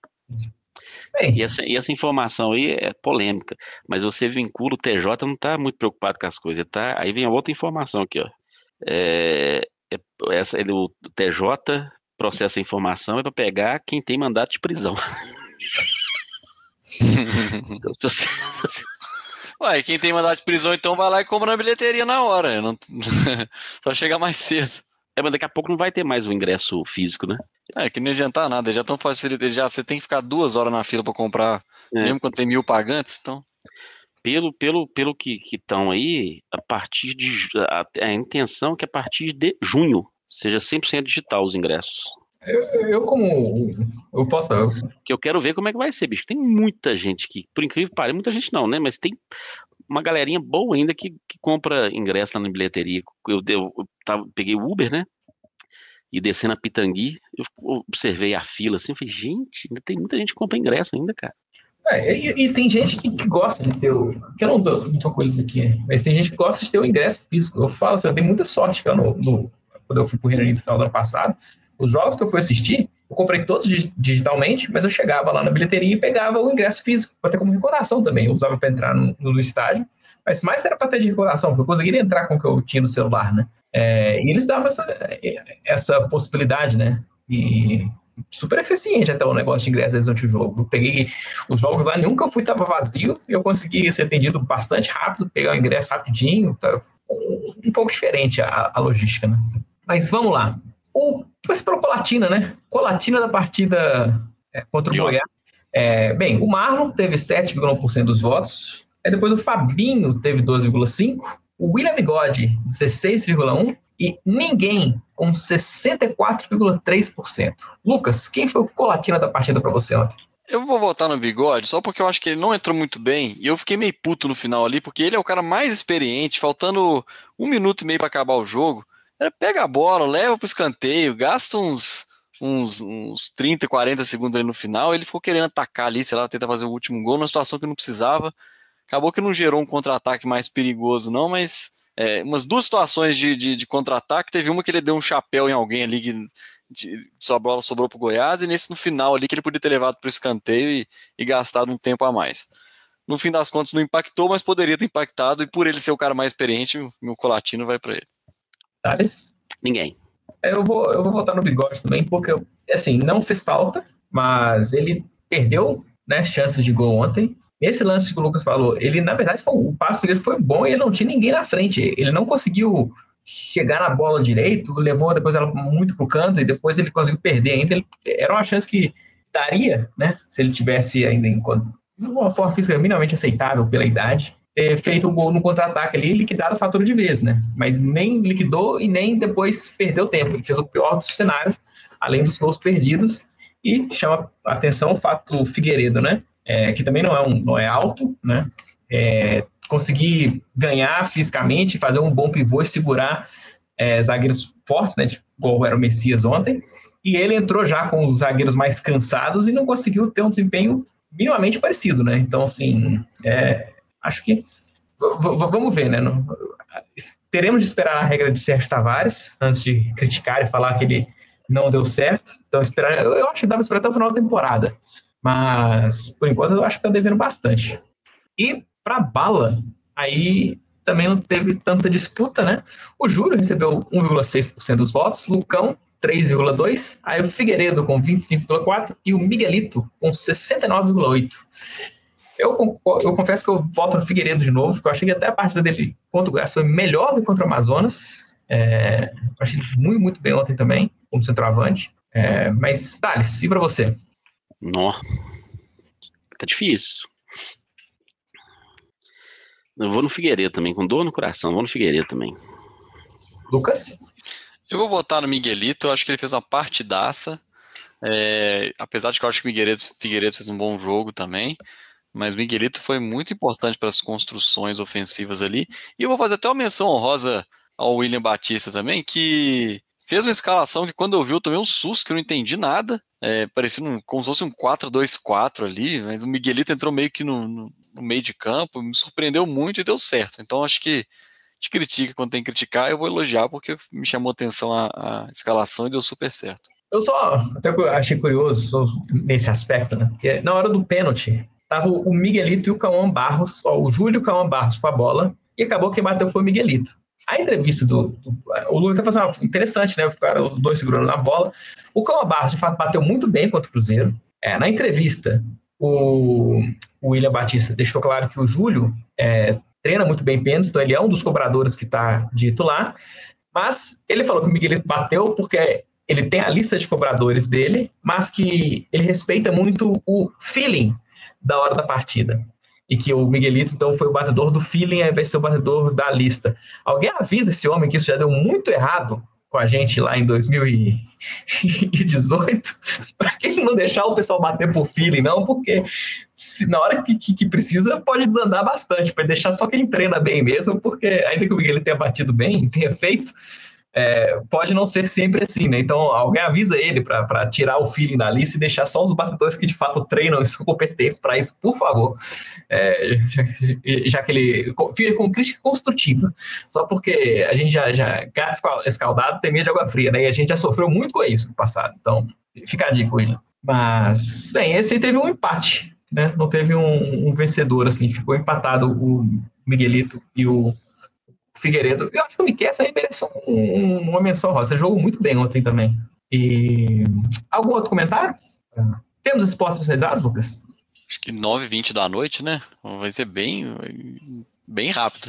E essa informação aí é polêmica, mas você vincula o TJ, não está muito preocupado com as coisas, tá? Aí vem a outra informação aqui, ó. O TJ processa a informação para pegar quem tem mandato de prisão. Ué, quem tem mandato de prisão então vai lá e compra na bilheteria na hora, só chega mais cedo. Mas daqui a pouco não vai ter mais o ingresso físico, né? Que não adianta nada, já estão facilitando, você tem que ficar 2 horas na fila para comprar, mesmo quando tem 1.000 pagantes, então... Pelo que estão aí, a partir de a intenção é que a partir de junho seja 100% digital os ingressos. Eu posso. Que eu quero ver como é que vai ser, bicho. Tem muita gente que, por incrível que pareça, muita gente não, né? Mas tem uma galerinha boa ainda que compra ingresso lá na bilheteria. Peguei o Uber, né? E descendo a Pitangui, eu observei a fila assim, eu falei, gente, ainda tem muita gente que compra ingresso ainda, cara. E tem gente que gosta de ter que eu não tô com eles aqui, mas tem gente que gosta de ter o ingresso físico. Eu falo assim, eu dei muita sorte quando eu fui pro Reino Unido no final do ano passado. Os jogos que eu fui assistir, eu comprei todos digitalmente, mas eu chegava lá na bilheteria e pegava o ingresso físico, para ter como recordação também. Eu usava para entrar no estádio, mas mais era para ter de recordação, porque eu conseguiria entrar com o que eu tinha no celular, né? E eles davam essa possibilidade, né? E super eficiente até o negócio de ingresso durante o jogo. Eu peguei os jogos lá, nenhum que eu fui estava vazio, e eu consegui ser atendido bastante rápido, pegar o ingresso rapidinho, tá? Um pouco diferente a logística, né? Mas vamos lá. Você falou Colatina, né? Colatina da partida contra o Goiás. Bem, o Marlon teve 7,1% dos votos. Aí depois o Fabinho teve 12,5%. O William Bigode, 16,1%. E ninguém com 64,3%. Lucas, quem foi o Colatina da partida para você ontem? Eu vou votar no Bigode só porque eu acho que ele não entrou muito bem. E eu fiquei meio puto no final ali, porque ele é o cara mais experiente, faltando 1 minuto e meio para acabar o jogo. Pega a bola, leva pro escanteio, gasta uns 30, 40 segundos ali no final. Ele ficou querendo atacar ali, sei lá, tentar fazer o último gol numa situação que não precisava. Acabou que não gerou um contra-ataque mais perigoso, não, mas umas 2 situações de contra-ataque. Teve uma que ele deu um chapéu em alguém ali, que sua bola sobrou pro Goiás, e nesse no final ali que ele podia ter levado pro escanteio e gastado um tempo a mais. No fim das contas não impactou, mas poderia ter impactado, e por ele ser o cara mais experiente, o meu Colatina vai para ele. Thales? Ninguém. Eu vou votar no Bigode também, porque, assim, não fez falta, mas ele perdeu, né, chances de gol ontem. Esse lance que o Lucas falou, ele, na verdade, o passe dele foi bom e ele não tinha ninguém na frente. Ele não conseguiu chegar na bola direito, levou depois ela muito pro canto e depois ele conseguiu perder ainda. Era uma chance que daria, né, se ele tivesse ainda uma forma física minimamente aceitável pela idade, ter feito o gol no contra-ataque ali e liquidado a fatura de vez, né? Mas nem liquidou e nem depois perdeu tempo. Ele fez o pior dos cenários, além dos gols perdidos. E chama a atenção o fato do Figueiredo, né? Que também não é alto, né? Conseguir ganhar fisicamente, fazer um bom pivô e segurar zagueiros fortes, né? Igual era o Messias ontem. E ele entrou já com os zagueiros mais cansados e não conseguiu ter um desempenho minimamente parecido, né? Então, assim, acho que vamos ver, né? Teremos de esperar a regra de Sérgio Tavares antes de criticar e falar que ele não deu certo. Então, eu acho que dá para esperar até o final da temporada. Mas, por enquanto, eu acho que está devendo bastante. E para bala, aí também não teve tanta disputa, né? O Júlio recebeu 1,6% dos votos, Lucão 3,2%, aí o Figueiredo com 25,4% e o Miguelito com 69,8%. Eu confesso que eu voto no Figueiredo de novo, porque eu achei que até a partida dele contra o Goiás foi melhor do que contra o Amazonas. Eu achei ele muito, muito bem ontem também, como centroavante. Mas, Thales, e para você? Nó, tá difícil. Eu vou no Figueiredo também, com dor no coração, vou no Figueiredo também. Lucas? Eu vou votar no Miguelito, eu acho que ele fez uma partidaça. Apesar de que eu acho que o Figueiredo fez um bom jogo também. Mas o Miguelito foi muito importante para as construções ofensivas ali. E eu vou fazer até uma menção honrosa ao William Batista também, que fez uma escalação que quando eu vi eu tomei um susto, que eu não entendi nada. Parecia como se fosse um 4-2-4 ali, mas o Miguelito entrou meio que no meio de campo, me surpreendeu muito e deu certo. Então acho que a gente critica quando tem que criticar, eu vou elogiar porque me chamou atenção a escalação e deu super certo. Eu até achei curioso nesse aspecto, né? Porque na hora do pênalti, tava o Miguelito e o Cauã Barros, o Júlio e o Cauã Barros com a bola, e acabou que quem bateu foi o Miguelito. A entrevista o Lucas até fazendo interessante, né? Ficaram os dois segurando na bola. O Cauã Barros, de fato, bateu muito bem contra o Cruzeiro. Na entrevista, o William Batista deixou claro que o Júlio treina muito bem pênaltis, então ele é um dos cobradores que está dito lá. Mas ele falou que o Miguelito bateu porque ele tem a lista de cobradores dele, mas que ele respeita muito o feeling da hora da partida. e que o Miguelito, então, foi o batedor do feeling, aí vai ser o batedor da lista. Alguém avisa esse homem que isso já deu muito errado com a gente lá em 2018, para que ele não deixar o pessoal bater por feeling, não, porque na hora que precisa, pode desandar bastante, para deixar só quem treina bem mesmo, porque ainda que o Miguelito tenha batido bem, tenha feito, pode não ser sempre assim, né? Então, alguém avisa ele para tirar o feeling da lista e deixar só os batedores que de fato treinam e são competentes para isso, por favor. Já que ele fica com crítica construtiva, só porque a gente já gato escaldado tem medo de água fria, né? E a gente já sofreu muito com isso no passado. Então, fica a dica, William. Mas, bem, esse aí teve um empate, né? Não teve um vencedor, assim, ficou empatado o Miguelito e o Figueiredo. Eu acho que o Miquel aí merece uma menção rosa. Jogou muito bem ontem também. E algum outro comentário? Temos esportes especializados, Lucas? Acho que 9h20 da noite, né? Vai ser bem rápido.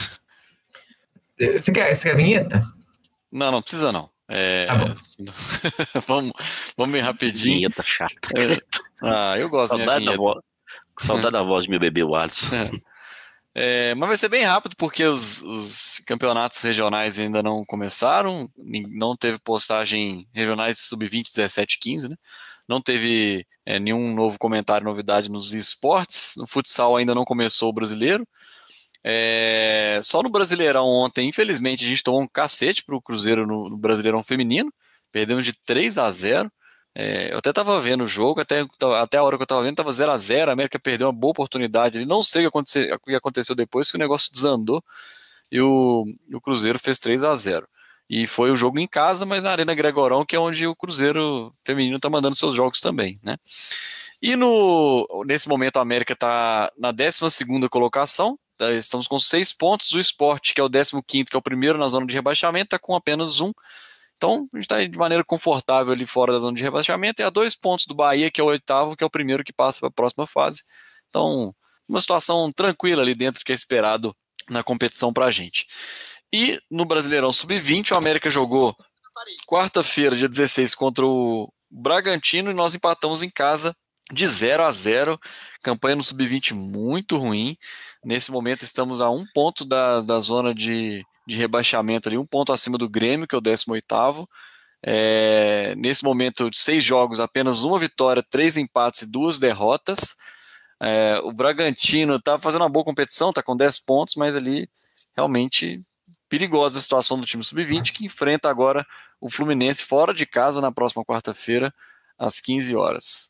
Você quer vinheta? Não precisa não. Tá bom. Vamos bem rapidinho. Vinheta chata. Eu gosto da minha vinheta. Saudade da voz de meu bebê Watson. Mas vai ser bem rápido porque os campeonatos regionais ainda não começaram, não teve postagem regionais sub-20, 17, 15, né? Não teve nenhum novo comentário, novidade nos esportes. No futsal ainda não começou o brasileiro. Só no Brasileirão ontem, infelizmente, a gente tomou um cacete pro Cruzeiro no Brasileirão feminino. Perdemos de 3-0. Eu até estava vendo o jogo, até a hora que eu estava vendo, estava 0-0, a América perdeu uma boa oportunidade. Não sei o que aconteceu depois, que o negócio desandou e o Cruzeiro fez 3-0. E foi o jogo em casa, mas na Arena Gregorão, que é onde o Cruzeiro feminino está mandando seus jogos também, né? E nesse momento a América está na 12ª colocação, estamos com 6 pontos, o Sport, que é o 15º, que é o primeiro na zona de rebaixamento, está com apenas 1. Então, a gente está de maneira confortável ali fora da zona de rebaixamento, e a 2 pontos do Bahia, que é o 8º, que é o primeiro que passa para a próxima fase. Então, uma situação tranquila ali dentro do que é esperado na competição para a gente. E no Brasileirão Sub-20, o América jogou quarta-feira, dia 16, contra o Bragantino, e nós empatamos em casa de 0-0. Campanha no Sub-20 muito ruim. Nesse momento estamos a 1 ponto da zona de rebaixamento ali, 1 ponto acima do Grêmio, que é o 18º. Nesse momento, 6 jogos, apenas 1 vitória, 3 empates e 2 derrotas. O Bragantino está fazendo uma boa competição, está com 10 pontos, mas ali realmente perigosa a situação do time Sub-20, que enfrenta agora o Fluminense fora de casa na próxima quarta-feira, às 15 horas.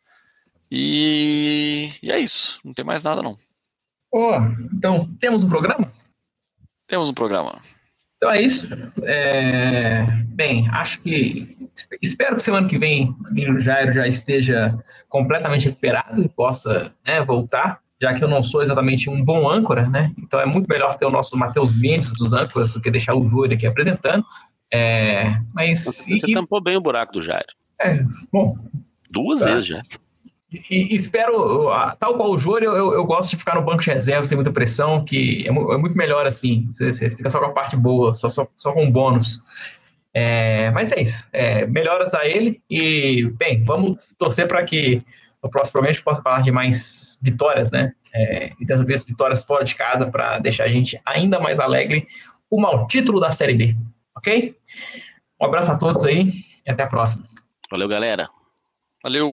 E é isso, não tem mais nada não. Então, temos um programa? Temos um programa. Então é isso. Bem, espero que semana que vem o menino Jairo já esteja completamente recuperado e possa voltar, já que eu não sou exatamente um bom âncora, né? Então é muito melhor ter o nosso Matheus Mendes dos âncoras do que deixar o Júlio aqui apresentando. Você tampou bem o buraco do Jairo. Bom. 2 vezes já. E espero, tal qual o Júlio, eu gosto de ficar no banco de reserva sem muita pressão, que é muito melhor assim. Você fica só com a parte boa, só com um bônus. Mas é isso. Melhoras a ele. E, bem, vamos torcer para que no próximo programa a gente possa falar de mais vitórias, né? E dessa vez vitórias fora de casa para deixar a gente ainda mais alegre rumo ao título da Série B. Ok? Um abraço a todos aí e até a próxima. Valeu, galera. Valeu.